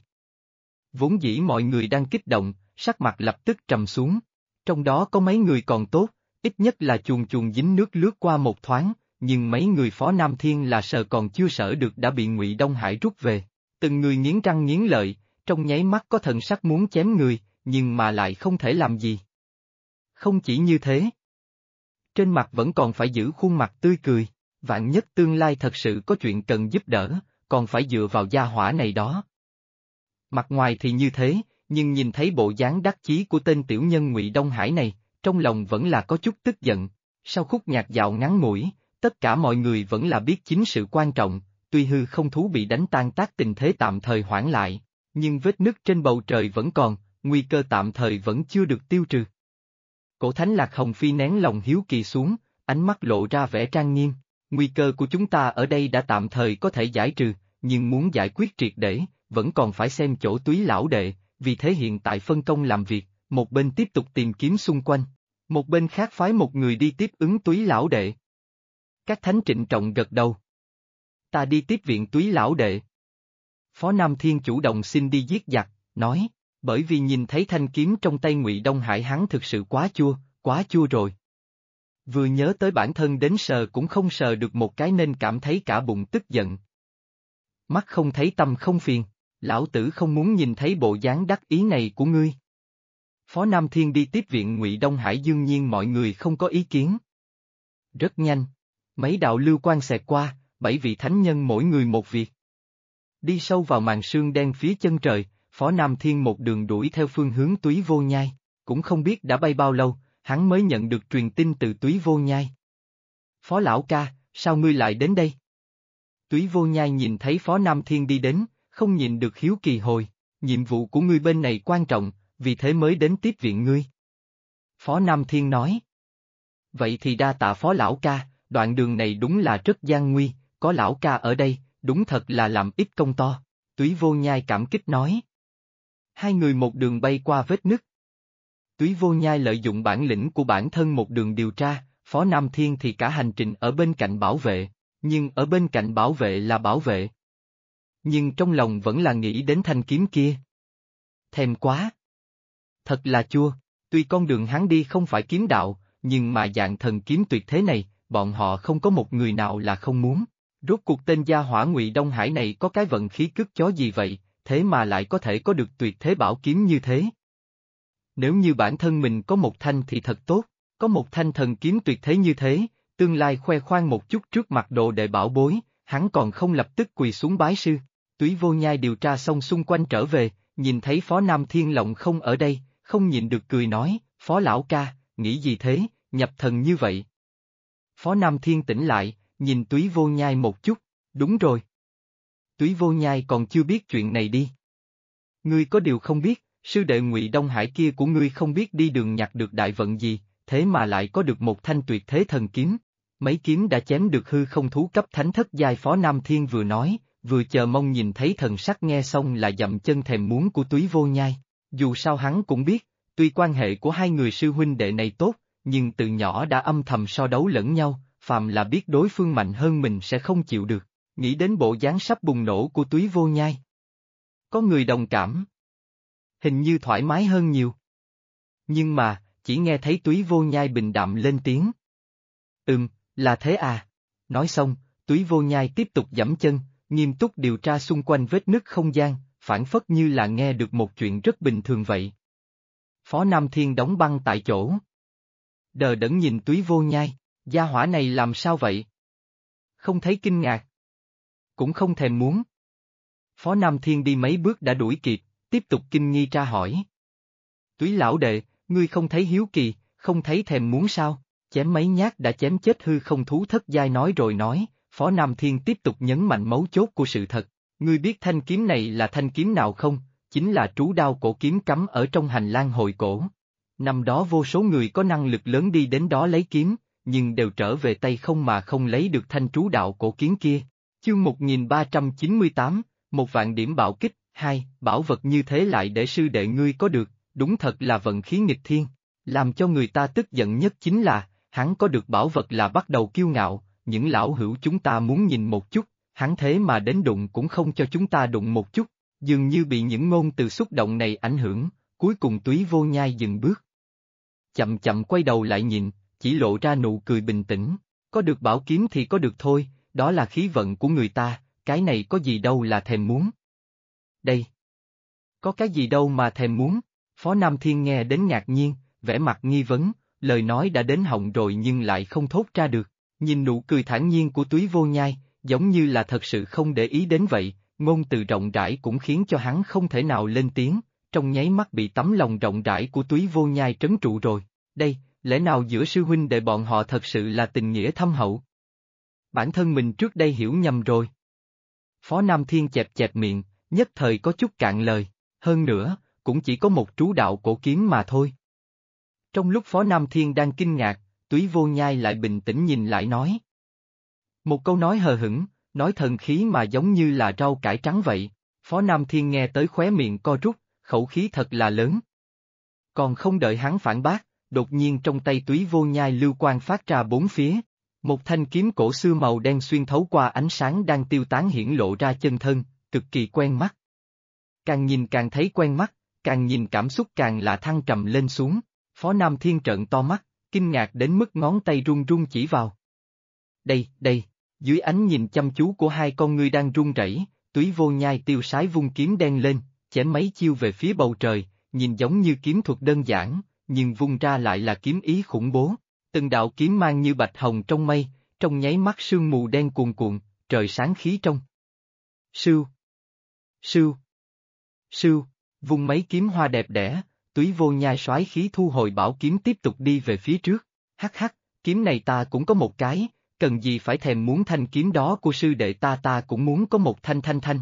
Vốn dĩ mọi người đang kích động, sắc mặt lập tức trầm xuống. Trong đó có mấy người còn tốt, ít nhất là chuồn dính nước lướt qua một thoáng, nhưng mấy người Phó Nam Thiên là sợ còn chưa sợ được đã bị Ngụy Đông Hải rút về. Từng người nghiến răng nghiến lợi, trong nháy mắt có thần sắc muốn chém người, nhưng mà lại không thể làm gì. Không chỉ như thế. Trên mặt vẫn còn phải giữ khuôn mặt tươi cười, vạn nhất tương lai thật sự có chuyện cần giúp đỡ, còn phải dựa vào gia hỏa này đó. Mặt ngoài thì như thế, nhưng nhìn thấy bộ dáng đắc chí của tên tiểu nhân Ngụy Đông Hải này, trong lòng vẫn là có chút tức giận. Sau khúc nhạc dạo ngắn ngủi, tất cả mọi người vẫn là biết chính sự quan trọng, tuy hư không thú bị đánh tan tác tình thế tạm thời hoãn lại, nhưng vết nứt trên bầu trời vẫn còn, nguy cơ tạm thời vẫn chưa được tiêu trừ. Cổ Thánh Lạc Hồng Phi nén lòng hiếu kỳ xuống, ánh mắt lộ ra vẻ trang nghiêm, nguy cơ của chúng ta ở đây đã tạm thời có thể giải trừ, nhưng muốn giải quyết triệt để, vẫn còn phải xem chỗ Túy lão đệ, vì thế hiện tại phân công làm việc, một bên tiếp tục tìm kiếm xung quanh, một bên khác phái một người đi tiếp ứng Túy lão đệ. Các thánh trịnh trọng gật đầu. Ta đi tiếp viện Túy lão đệ. Phó Nam Thiên chủ động xin đi giết giặc, nói, bởi vì nhìn thấy thanh kiếm trong tay Ngụy Đông Hải hắn thực sự quá chua rồi. Vừa nhớ tới bản thân đến sờ cũng không sờ được một cái nên cảm thấy cả bụng tức giận. Mắt không thấy tâm không phiền, lão tử không muốn nhìn thấy bộ dáng đắc ý này của ngươi. Phó Nam Thiên đi tiếp viện Ngụy Đông Hải, đương nhiên mọi người không có ý kiến. Rất nhanh, mấy đạo lưu quang xẹt qua, 7 vị thánh nhân mỗi người một việc. Đi sâu vào màn sương đen phía chân trời, Phó Nam Thiên một đường đuổi theo phương hướng Túy Vô Nhai, cũng không biết đã bay bao lâu, hắn mới nhận được truyền tin từ Túy Vô Nhai. Phó lão ca, sao ngươi lại đến đây? Túy Vô Nhai nhìn thấy Phó Nam Thiên đi đến, không nhịn được hiếu kỳ hồi, nhiệm vụ của ngươi bên này quan trọng, vì thế mới đến tiếp viện ngươi. Phó Nam Thiên nói. Vậy thì đa tạ Phó lão ca, đoạn đường này đúng là rất gian nguy, có lão ca ở đây, đúng thật là làm ít công to. Túy Vô Nhai cảm kích nói. Hai người một đường bay qua vết nứt. Túy Vô Nhai lợi dụng bản lĩnh của bản thân một đường điều tra, Phó Nam Thiên thì cả hành trình ở bên cạnh bảo vệ, nhưng ở bên cạnh bảo vệ là bảo vệ. Nhưng trong lòng vẫn là nghĩ đến thanh kiếm kia. Thèm quá. Thật là chua, tuy con đường hắn đi không phải kiếm đạo, nhưng mà dạng thần kiếm tuyệt thế này, bọn họ không có một người nào là không muốn. Rốt cuộc tên gia hỏa Ngụy Đông Hải này có cái vận khí cứt chó gì vậy, thế mà lại có thể có được tuyệt thế bảo kiếm như thế. Nếu như bản thân mình có một thanh thì thật tốt, có một thanh thần kiếm tuyệt thế như thế, tương lai khoe khoang một chút trước mặt đồ đệ bảo bối, hắn còn không lập tức quỳ xuống bái sư. Túy Vô Nhai điều tra xong xung quanh trở về, nhìn thấy Phó Nam Thiên Lộng không ở đây, không nhịn được cười nói, Phó lão ca, nghĩ gì thế, nhập thần như vậy. Phó Nam Thiên tỉnh lại, nhìn Túy Vô Nhai một chút, đúng rồi. Túy Vô Nhai còn chưa biết chuyện này đi. Ngươi có điều không biết, sư đệ Ngụy Đông Hải kia của ngươi không biết đi đường nhặt được đại vận gì, thế mà lại có được một thanh tuyệt thế thần kiếm. Mấy kiếm đã chém được hư không thú cấp thánh thất giai. Phó Nam Thiên vừa nói, vừa chờ mong nhìn thấy thần sắc, nghe xong là dậm chân thèm muốn của Túy Vô Nhai. Dù sao hắn cũng biết, tuy quan hệ của hai người sư huynh đệ này tốt, nhưng từ nhỏ đã âm thầm so đấu lẫn nhau, phàm là biết đối phương mạnh hơn mình sẽ không chịu được. Nghĩ đến bộ dáng sắp bùng nổ của Túy Vô Nhai. Có người đồng cảm. Hình như thoải mái hơn nhiều. Nhưng mà, chỉ nghe thấy Túy Vô Nhai bình đạm lên tiếng. Là thế à. Nói xong, Túy Vô Nhai tiếp tục giẫm chân, nghiêm túc điều tra xung quanh vết nứt không gian, phảng phất như là nghe được một chuyện rất bình thường vậy. Phó Nam Thiên đóng băng tại chỗ. Đờ đẫn nhìn Túy Vô Nhai, gia hỏa này làm sao vậy? Không thấy kinh ngạc. Cũng không thèm muốn. Phó Nam Thiên đi mấy bước đã đuổi kịp, tiếp tục kinh nghi tra hỏi. Túy lão đệ, ngươi không thấy hiếu kỳ, không thấy thèm muốn sao? Chém mấy nhát đã chém chết hư không thú thất giai. Nói rồi nói, Phó Nam Thiên tiếp tục nhấn mạnh mấu chốt của sự thật. Ngươi biết thanh kiếm này là thanh kiếm nào không? Chính là trú đao cổ kiếm cắm ở trong hành lang hội cổ. Năm đó vô số người có năng lực lớn đi đến đó lấy kiếm, nhưng đều trở về tay không mà không lấy được thanh trú đạo cổ kiếm kia. Chương 1398, một vạn điểm bạo kích. 2. Bảo vật như thế lại để sư đệ ngươi có được, đúng thật là vận khí nghịch thiên. Làm cho người ta tức giận nhất chính là, hắn có được bảo vật là bắt đầu kiêu ngạo, những lão hữu chúng ta muốn nhìn một chút, hắn thế mà đến đụng cũng không cho chúng ta đụng một chút, dường như bị những ngôn từ xúc động này ảnh hưởng, cuối cùng Túy Vô Nhai dừng bước. Chậm chậm quay đầu lại nhìn, chỉ lộ ra nụ cười bình tĩnh, có được bảo kiếm thì có được thôi, đó là khí vận của người ta, cái này có gì đâu là thèm muốn. Đây. Có cái gì đâu mà thèm muốn, Phó Nam Thiên nghe đến ngạc nhiên, vẻ mặt nghi vấn, lời nói đã đến họng rồi nhưng lại không thốt ra được, nhìn nụ cười thản nhiên của Túy Vô Nhai, giống như là thật sự không để ý đến vậy, ngôn từ rộng rãi cũng khiến cho hắn không thể nào lên tiếng, trong nháy mắt bị tấm lòng rộng rãi của Túy Vô Nhai trấn trụ rồi, đây, lẽ nào giữa sư huynh đệ bọn họ thật sự là tình nghĩa thâm hậu? Bản thân mình trước đây hiểu nhầm rồi. Phó Nam Thiên chẹp chẹp miệng, nhất thời có chút cạn lời, hơn nữa, cũng chỉ có một trú đạo cổ kiếm mà thôi. Trong lúc Phó Nam Thiên đang kinh ngạc, Túy Vô Nhai lại bình tĩnh nhìn lại nói. Một câu nói hờ hững, nói thần khí mà giống như là rau cải trắng vậy, Phó Nam Thiên nghe tới khóe miệng co rút, khẩu khí thật là lớn. Còn không đợi hắn phản bác, đột nhiên trong tay Túy Vô Nhai lưu quang phát ra bốn phía. Một thanh kiếm cổ xưa màu đen xuyên thấu qua ánh sáng đang tiêu tán hiển lộ ra chân thân, cực kỳ quen mắt. càng nhìn càng thấy quen mắt, càng nhìn cảm xúc càng là thăng trầm lên xuống. Phó Nam Thiên trợn to mắt, kinh ngạc đến mức ngón tay run run chỉ vào. Đây, dưới ánh nhìn chăm chú của hai con ngươi đang run rẩy, Túy Vô Nhai tiêu sái vung kiếm đen lên, chém mấy chiêu về phía bầu trời, nhìn giống như kiếm thuật đơn giản, nhưng vung ra lại là kiếm ý khủng bố. Từng đạo kiếm mang như bạch hồng trong mây, trong nháy mắt sương mù đen cuồn cuộn, trời sáng khí trong. Sưu, sưu, sưu, vung mấy kiếm hoa đẹp đẽ, Túy Vô Nhai soái khí thu hồi bảo kiếm tiếp tục đi về phía trước. Hắc, kiếm này ta cũng có một cái, cần gì phải thèm muốn thanh kiếm đó của sư đệ ta cũng muốn có một thanh.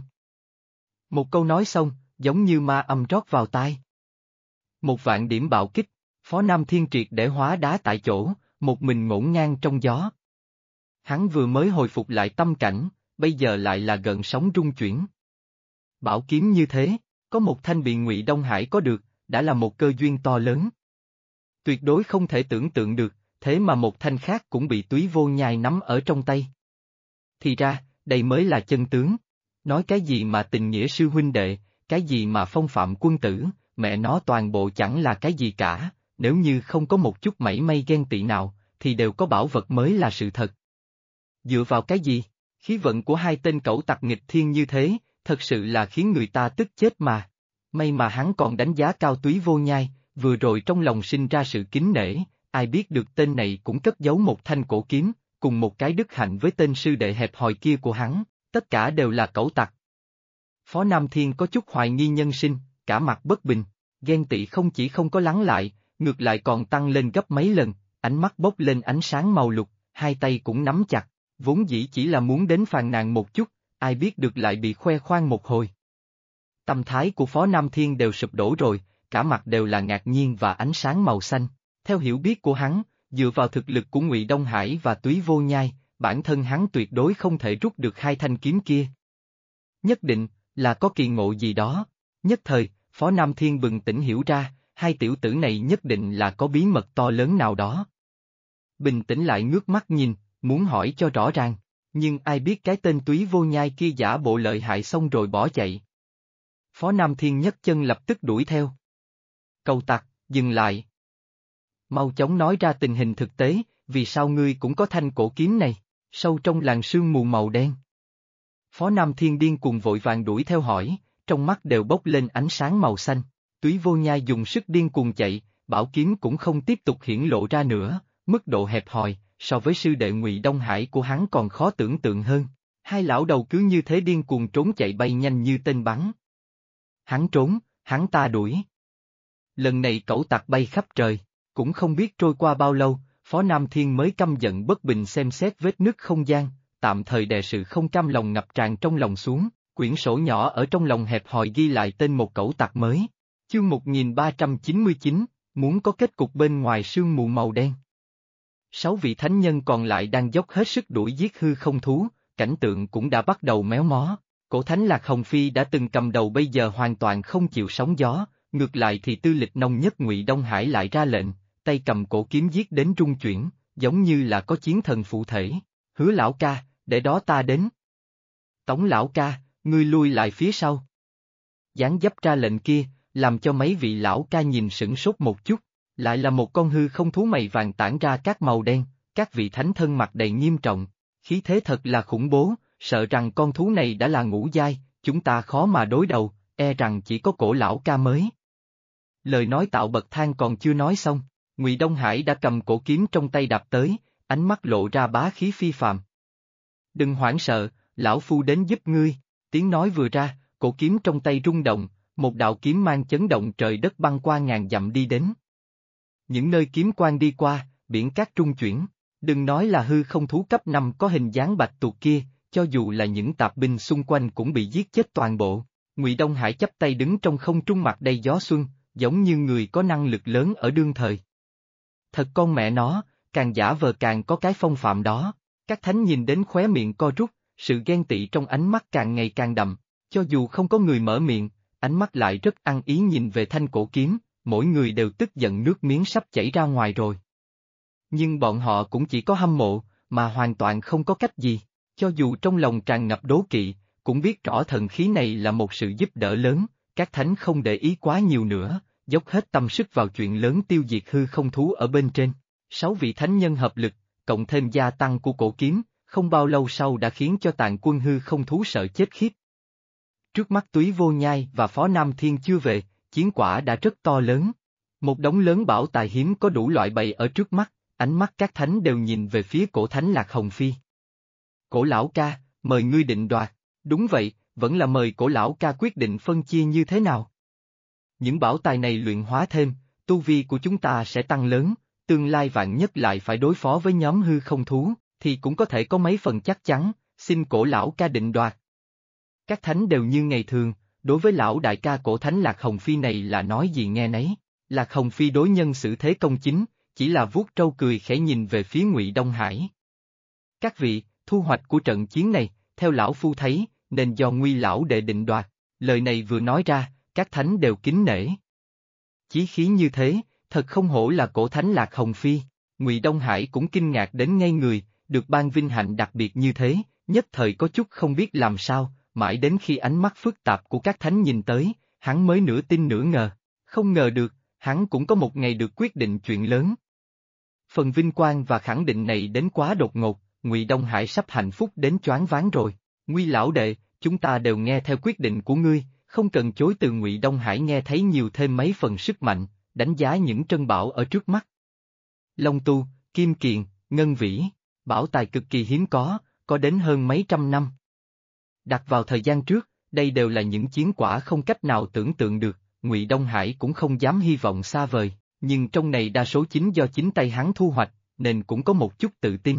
Một câu nói xong, giống như ma âm rót vào tai. 1.000.000 điểm bạo kích, Phó Nam Thiên triệt để hóa đá tại chỗ, một mình ngổn ngang trong gió. Hắn vừa mới hồi phục lại tâm cảnh, bây giờ lại là gợn sóng rung chuyển. Bảo kiếm như thế, có một thanh bị Ngụy Đông Hải có được, đã là một cơ duyên to lớn. Tuyệt đối không thể tưởng tượng được, thế mà một thanh khác cũng bị Túy Vô Nhai nắm ở trong tay. Thì ra, đây mới là chân tướng. Nói cái gì mà tình nghĩa sư huynh đệ, cái gì mà phong phạm quân tử, mẹ nó toàn bộ chẳng là cái gì cả, nếu như không có một chút mảy may ghen tị nào, thì đều có bảo vật mới là sự thật. Dựa vào cái gì? Khí vận của hai tên cẩu tặc nghịch thiên như thế, thật sự là khiến người ta tức chết mà. May mà hắn còn đánh giá cao Túy Vô Nhai, vừa rồi trong lòng sinh ra sự kính nể, ai biết được tên này cũng cất giấu một thanh cổ kiếm, cùng một cái đức hạnh với tên sư đệ hẹp hòi kia của hắn, tất cả đều là cẩu tặc. Phó Nam Thiên có chút hoài nghi nhân sinh, cả mặt bất bình, ghen tị không chỉ không có lắng lại, ngược lại còn tăng lên gấp mấy lần, ánh mắt bốc lên ánh sáng màu lục, hai tay cũng nắm chặt, vốn dĩ chỉ là muốn đến phàn nàn một chút, ai biết được lại bị khoe khoang một hồi. Tâm thái của Phó Nam Thiên đều sụp đổ rồi, cả mặt đều là ngạc nhiên và ánh sáng màu xanh. Theo hiểu biết của hắn, dựa vào thực lực của Ngụy Đông Hải và Túy Vô Nhai, bản thân hắn tuyệt đối không thể rút được hai thanh kiếm kia. Nhất định, là có kỳ ngộ gì đó. Nhất thời, Phó Nam Thiên bừng tỉnh hiểu ra, hai tiểu tử này nhất định là có bí mật to lớn nào đó. Bình tĩnh lại ngước mắt nhìn, muốn hỏi cho rõ ràng, nhưng ai biết cái tên Túy Vô Nhai kia giả bộ lợi hại xong rồi bỏ chạy. Phó Nam Thiên nhấc chân lập tức đuổi theo. Cẩu tặc, dừng lại. Mau chóng nói ra tình hình thực tế, vì sao ngươi cũng có thanh cổ kiếm này, sâu trong làn sương mù màu đen. Phó Nam Thiên điên cuồng vội vàng đuổi theo hỏi, trong mắt đều bốc lên ánh sáng màu xanh. Túy Vô Nhai dùng sức điên cuồng chạy, bảo kiếm cũng không tiếp tục hiển lộ ra nữa, mức độ hẹp hòi, so với sư đệ Ngụy Đông Hải của hắn còn khó tưởng tượng hơn. Hai lão đầu cứ như thế điên cuồng trốn chạy bay nhanh như tên bắn. Hắn trốn, hắn ta đuổi. Lần này cẩu tặc bay khắp trời, cũng không biết trôi qua bao lâu, Phó Nam Thiên mới căm giận bất bình xem xét vết nứt không gian, tạm thời đè sự không cam lòng ngập tràn trong lòng xuống, quyển sổ nhỏ ở trong lòng hẹp hòi ghi lại tên một cẩu tặc mới. Chương 1399, muốn có kết cục bên ngoài sương mù màu đen. 6 vị thánh nhân còn lại đang dốc hết sức đuổi giết hư không thú, cảnh tượng cũng đã bắt đầu méo mó. Cổ thánh Lạc Hồng Phi đã từng cầm đầu bây giờ hoàn toàn không chịu sóng gió, ngược lại thì tư lịch nông nhất Ngụy Đông Hải lại ra lệnh, tay cầm cổ kiếm giết đến rung chuyển, giống như là có chiến thần phụ thể. Hứa lão ca, để đó ta đến. Tống lão ca, ngươi lui lại phía sau. Dáng dấp ra lệnh kia, làm cho mấy vị lão ca nhìn sửng sốt một chút, lại là một con hư không thú mày vàng tản ra các màu đen, các vị thánh thân mặt đầy nghiêm trọng, khí thế thật là khủng bố, sợ rằng con thú này đã là ngũ giai, chúng ta khó mà đối đầu, e rằng chỉ có cổ lão ca mới. Lời nói tạo bậc thang còn chưa nói xong, Ngụy Đông Hải đã cầm cổ kiếm trong tay đạp tới, ánh mắt lộ ra bá khí phi phàm. Đừng hoảng sợ, lão phu đến giúp ngươi, tiếng nói vừa ra, cổ kiếm trong tay rung động, một đạo kiếm mang chấn động trời đất băng qua ngàn dặm đi đến. Những nơi kiếm quang đi qua, biển cát trung chuyển, đừng nói là hư không thú cấp 5 có hình dáng bạch tuộc kia, cho dù là những tạp binh xung quanh cũng bị giết chết toàn bộ. Ngụy Đông Hải chắp tay đứng trong không trung mặt đầy gió xuân, giống như người có năng lực lớn ở đương thời. Thật con mẹ nó, càng giả vờ càng có cái phong phạm đó. Các thánh nhìn đến khóe miệng co rút, sự ghen tị trong ánh mắt càng ngày càng đậm, cho dù không có người mở miệng, ánh mắt lại rất ăn ý nhìn về thanh cổ kiếm, mỗi người đều tức giận nước miếng sắp chảy ra ngoài rồi. Nhưng bọn họ cũng chỉ có hâm mộ, mà hoàn toàn không có cách gì, cho dù trong lòng tràn ngập đố kỵ, cũng biết rõ thần khí này là một sự giúp đỡ lớn, các thánh không để ý quá nhiều nữa, dốc hết tâm sức vào chuyện lớn tiêu diệt hư không thú ở bên trên. 6 vị thánh nhân hợp lực, cộng thêm gia tăng của cổ kiếm, không bao lâu sau đã khiến cho tàn quân hư không thú sợ chết khiếp. Trước mắt Túy Vô Nhai và Phó Nam Thiên chưa về, chiến quả đã rất to lớn. Một đống lớn bảo tài hiếm có đủ loại bày ở trước mắt, ánh mắt các thánh đều nhìn về phía cổ thánh Lạc Hồng Phi. Cổ lão ca, mời ngươi định đoạt. Đúng vậy, vẫn là mời cổ lão ca quyết định phân chia như thế nào. Những bảo tài này luyện hóa thêm, tu vi của chúng ta sẽ tăng lớn, tương lai vạn nhất lại phải đối phó với nhóm hư không thú, thì cũng có thể có mấy phần chắc chắn, xin cổ lão ca định đoạt. Các thánh đều như ngày thường, đối với lão đại ca cổ thánh Lạc Hồng Phi này là nói gì nghe nấy. Lạc Hồng Phi đối nhân xử thế công chính, chỉ là vuốt trâu cười khẽ nhìn về phía Ngụy Đông Hải. Các vị, thu hoạch của trận chiến này, theo lão phu thấy, nên do Nguy lão đệ định đoạt. Lời này vừa nói ra, các thánh đều kính nể. Chí khí như thế, thật không hổ là cổ thánh Lạc Hồng Phi. Ngụy Đông Hải cũng kinh ngạc đến ngây người, được ban vinh hạnh đặc biệt như thế, nhất thời có chút không biết làm sao, mãi đến khi ánh mắt phức tạp của các thánh nhìn tới, hắn mới nửa tin nửa ngờ. Không ngờ được, hắn cũng có một ngày được quyết định chuyện lớn. Phần vinh quang và khẳng định này đến quá đột ngột, Ngụy Đông Hải sắp hạnh phúc đến choáng váng rồi. Nguy lão đệ, chúng ta đều nghe theo quyết định của ngươi, không cần chối từ. Ngụy Đông Hải nghe thấy nhiều thêm mấy phần sức mạnh, đánh giá những trân bảo ở trước mắt. Long tu, kim kiện, ngân vĩ, bảo tài cực kỳ hiếm có đến hơn mấy trăm năm. Đặt vào thời gian trước, đây đều là những chiến quả không cách nào tưởng tượng được, Ngụy Đông Hải cũng không dám hy vọng xa vời, nhưng trong này đa số chính do chính tay hắn thu hoạch, nên cũng có một chút tự tin.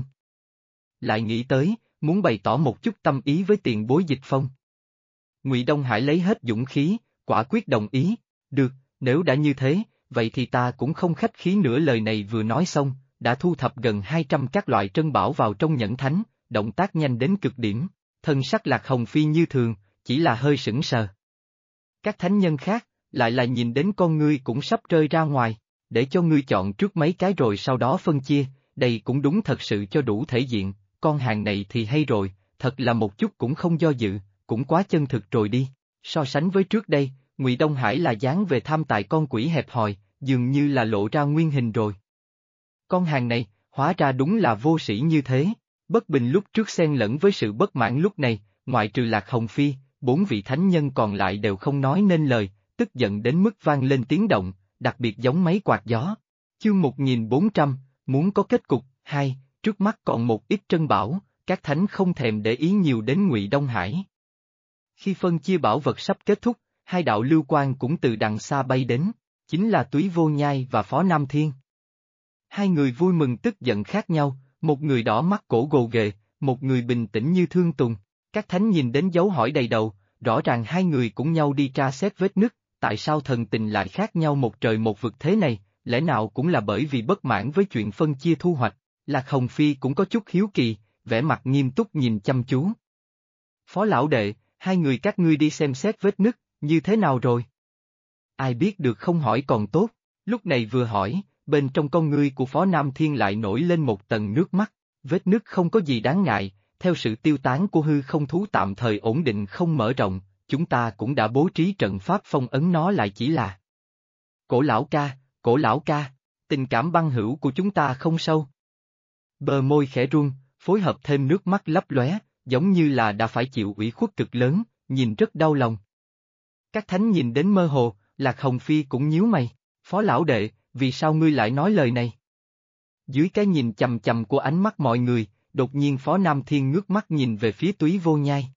Lại nghĩ tới, muốn bày tỏ một chút tâm ý với tiền bối Dịch Phong. Ngụy Đông Hải lấy hết dũng khí, quả quyết đồng ý, được, nếu đã như thế, vậy thì ta cũng không khách khí nữa. Lời này vừa nói xong, đã thu thập gần 200 các loại trân bảo vào trong nhẫn thánh, động tác nhanh đến cực điểm, thân sắc Lạc Hồng Phi như thường, chỉ là hơi sững sờ. Các thánh nhân khác, lại là nhìn đến con ngươi cũng sắp rơi ra ngoài, để cho ngươi chọn trước mấy cái rồi sau đó phân chia, đây cũng đúng thật sự cho đủ thể diện, con hàng này thì hay rồi, thật là một chút cũng không do dự, cũng quá chân thực rồi đi. So sánh với trước đây, Ngụy Đông Hải là dáng về tham tài con quỷ hẹp hòi, dường như là lộ ra nguyên hình rồi. Con hàng này, hóa ra đúng là vô sĩ như thế. Bất bình lúc trước xen lẫn với sự bất mãn lúc này, ngoại trừ Lạc Hồng Phi, 4 vị thánh nhân còn lại đều không nói nên lời, tức giận đến mức vang lên tiếng động, đặc biệt giống mấy quạt gió. Chương 1400, muốn có kết cục, 2, trước mắt còn một ít trân bảo, các thánh không thèm để ý nhiều đến Ngụy Đông Hải. Khi phân chia bảo vật sắp kết thúc, hai đạo lưu quang cũng từ đằng xa bay đến, chính là Túy Vô Nhai và Phó Nam Thiên. Hai người vui mừng tức giận khác nhau, một người đỏ mắt cổ gồ ghề, một người bình tĩnh như Thương Tùng. Các thánh nhìn đến dấu hỏi đầy đầu, rõ ràng hai người cũng nhau đi tra xét vết nứt, tại sao thần tình lại khác nhau một trời một vực thế này, lẽ nào cũng là bởi vì bất mãn với chuyện phân chia thu hoạch. Lạc Hồng Phi cũng có chút hiếu kỳ, vẻ mặt nghiêm túc nhìn chăm chú. Phó lão đệ, hai người các ngươi đi xem xét vết nứt, như thế nào rồi? Ai biết được không hỏi còn tốt, lúc này vừa hỏi, bên trong con ngươi của Phó Nam Thiên lại nổi lên một tầng nước mắt, vết nứt không có gì đáng ngại, theo sự tiêu tán của hư không thú tạm thời ổn định không mở rộng, chúng ta cũng đã bố trí trận pháp phong ấn nó lại chỉ là. Cổ lão ca, tình cảm băng hữu của chúng ta không sâu. Bờ môi khẽ run, phối hợp thêm nước mắt lấp lóe, giống như là đã phải chịu ủy khuất cực lớn, nhìn rất đau lòng. Các thánh nhìn đến mơ hồ, Lạc Hồng Phi cũng nhíu mày, Phó lão đệ, vì sao ngươi lại nói lời này? Dưới cái nhìn chằm chằm của ánh mắt mọi người, đột nhiên Phó Nam Thiên ngước mắt nhìn về phía Túy Vô Nhai.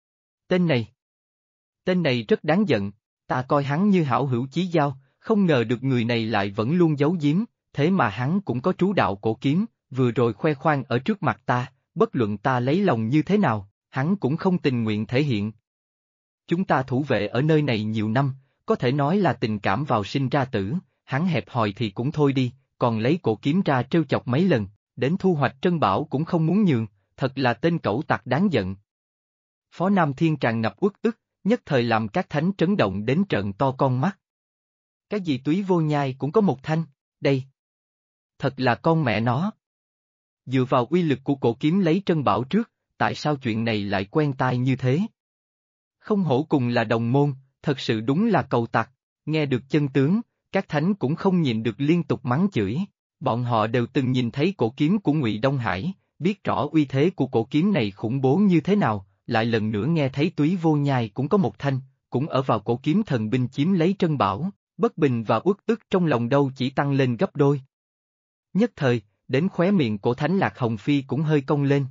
Tên này rất đáng giận, ta coi hắn như hảo hữu chí giao, không ngờ được người này lại vẫn luôn giấu giếm, thế mà hắn cũng có trú đạo cổ kiếm, vừa rồi khoe khoang ở trước mặt ta, bất luận ta lấy lòng như thế nào, hắn cũng không tình nguyện thể hiện. Chúng ta thủ vệ ở nơi này nhiều năm, có thể nói là tình cảm vào sinh ra tử, hắn hẹp hòi thì cũng thôi đi, còn lấy cổ kiếm ra trêu chọc mấy lần, đến thu hoạch trân bảo cũng không muốn nhường, thật là tên cẩu tặc đáng giận. Phó Nam Thiên tràn ngập uất ức, nhất thời làm các thánh trấn động đến trợn to con mắt. Cái gì Túy Vô Nhai cũng có một thanh, đây. Thật là con mẹ nó. Dựa vào uy lực của cổ kiếm lấy trân bảo trước, tại sao chuyện này lại quen tai như thế? Không hổ cùng là đồng môn, thật sự đúng là cầu tặc. Nghe được chân tướng, các thánh cũng không nhịn được liên tục mắng chửi. Bọn họ đều từng nhìn thấy cổ kiếm của Ngụy Đông Hải, biết rõ uy thế của cổ kiếm này khủng bố như thế nào, lại lần nữa nghe thấy Túy Vô Nhai cũng có một thanh, cũng ở vào cổ kiếm thần binh chiếm lấy Trân Bảo, bất bình và uất ức trong lòng đâu chỉ tăng lên gấp đôi. Nhất thời, đến khóe miệng cổ thánh Lạc Hồng Phi cũng hơi cong lên.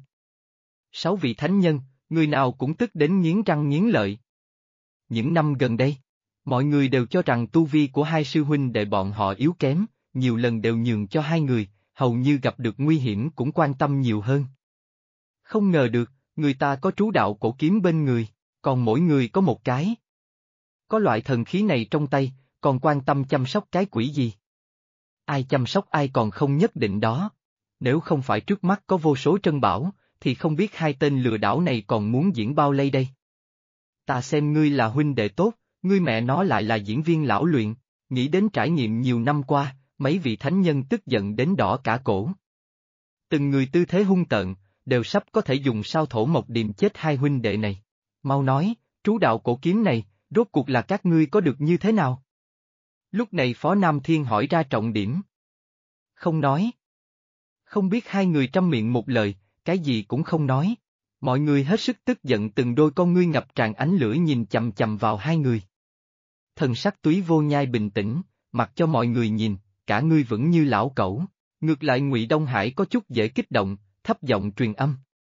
6 vị thánh nhân, người nào cũng tức đến nghiến răng nghiến lợi. Những năm gần đây, mọi người đều cho rằng tu vi của hai sư huynh đệ bọn họ yếu kém, nhiều lần đều nhường cho hai người, hầu như gặp được nguy hiểm cũng quan tâm nhiều hơn. Không ngờ được, người ta có trú đạo cổ kiếm bên người, còn mỗi người có một cái. Có loại thần khí này trong tay, còn quan tâm chăm sóc cái quỷ gì? Ai chăm sóc ai còn không nhất định đó. Nếu không phải trước mắt có vô số trân bảo, thì không biết hai tên lừa đảo này còn muốn diễn bao lây đây. Ta xem ngươi là huynh đệ tốt, ngươi mẹ nó lại là diễn viên lão luyện, nghĩ đến trải nghiệm nhiều năm qua, mấy vị thánh nhân tức giận đến đỏ cả cổ. Từng người tư thế hung tợn, đều sắp có thể dùng sao thổ mộc điềm chết hai huynh đệ này. Mau nói, trú đạo cổ kiếm này, rốt cuộc là các ngươi có được như thế nào? Lúc này Phó Nam Thiên hỏi ra trọng điểm. Không nói. Không biết hai người trăm miệng một lời, cái gì cũng không nói. Mọi người hết sức tức giận, từng đôi con ngươi ngập tràn ánh lửa nhìn chằm chằm vào hai người. Thần sắc Túy Vô Nhai bình tĩnh, mặc cho mọi người nhìn, cả ngươi vẫn như lão cẩu. Ngược lại Ngụy Đông Hải có chút dễ kích động, thấp giọng truyền âm.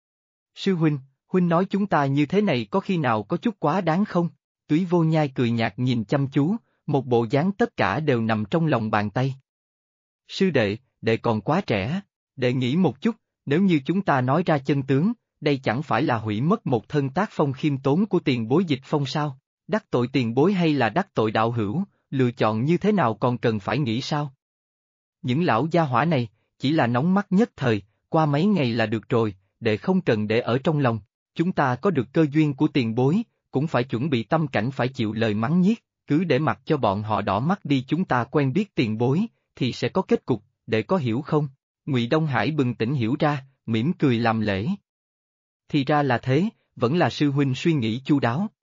Sư huynh, huynh nói chúng ta như thế này có khi nào có chút quá đáng không? Túy Vô Nhai cười nhạt nhìn chăm chú, một bộ dáng tất cả đều nằm trong lòng bàn tay. Sư đệ, đệ còn quá trẻ, đệ nghĩ một chút, nếu như chúng ta nói ra chân tướng, đây chẳng phải là hủy mất một thân tác phong khiêm tốn của tiền bối Dịch Phong sao? Đắc tội tiền bối hay là đắc tội đạo hữu, lựa chọn như thế nào còn cần phải nghĩ sao? Những lão gia hỏa này, chỉ là nóng mắt nhất thời, qua mấy ngày là được rồi, đệ không cần để ở trong lòng, chúng ta có được cơ duyên của tiền bối, cũng phải chuẩn bị tâm cảnh phải chịu lời mắng nhiếc, cứ để mặc cho bọn họ đỏ mắt đi, chúng ta quen biết tiền bối, thì sẽ có kết cục, đệ có hiểu không? Ngụy Đông Hải bừng tỉnh hiểu ra, mỉm cười làm lễ. Thì ra là thế, vẫn là sư huynh suy nghĩ chu đáo.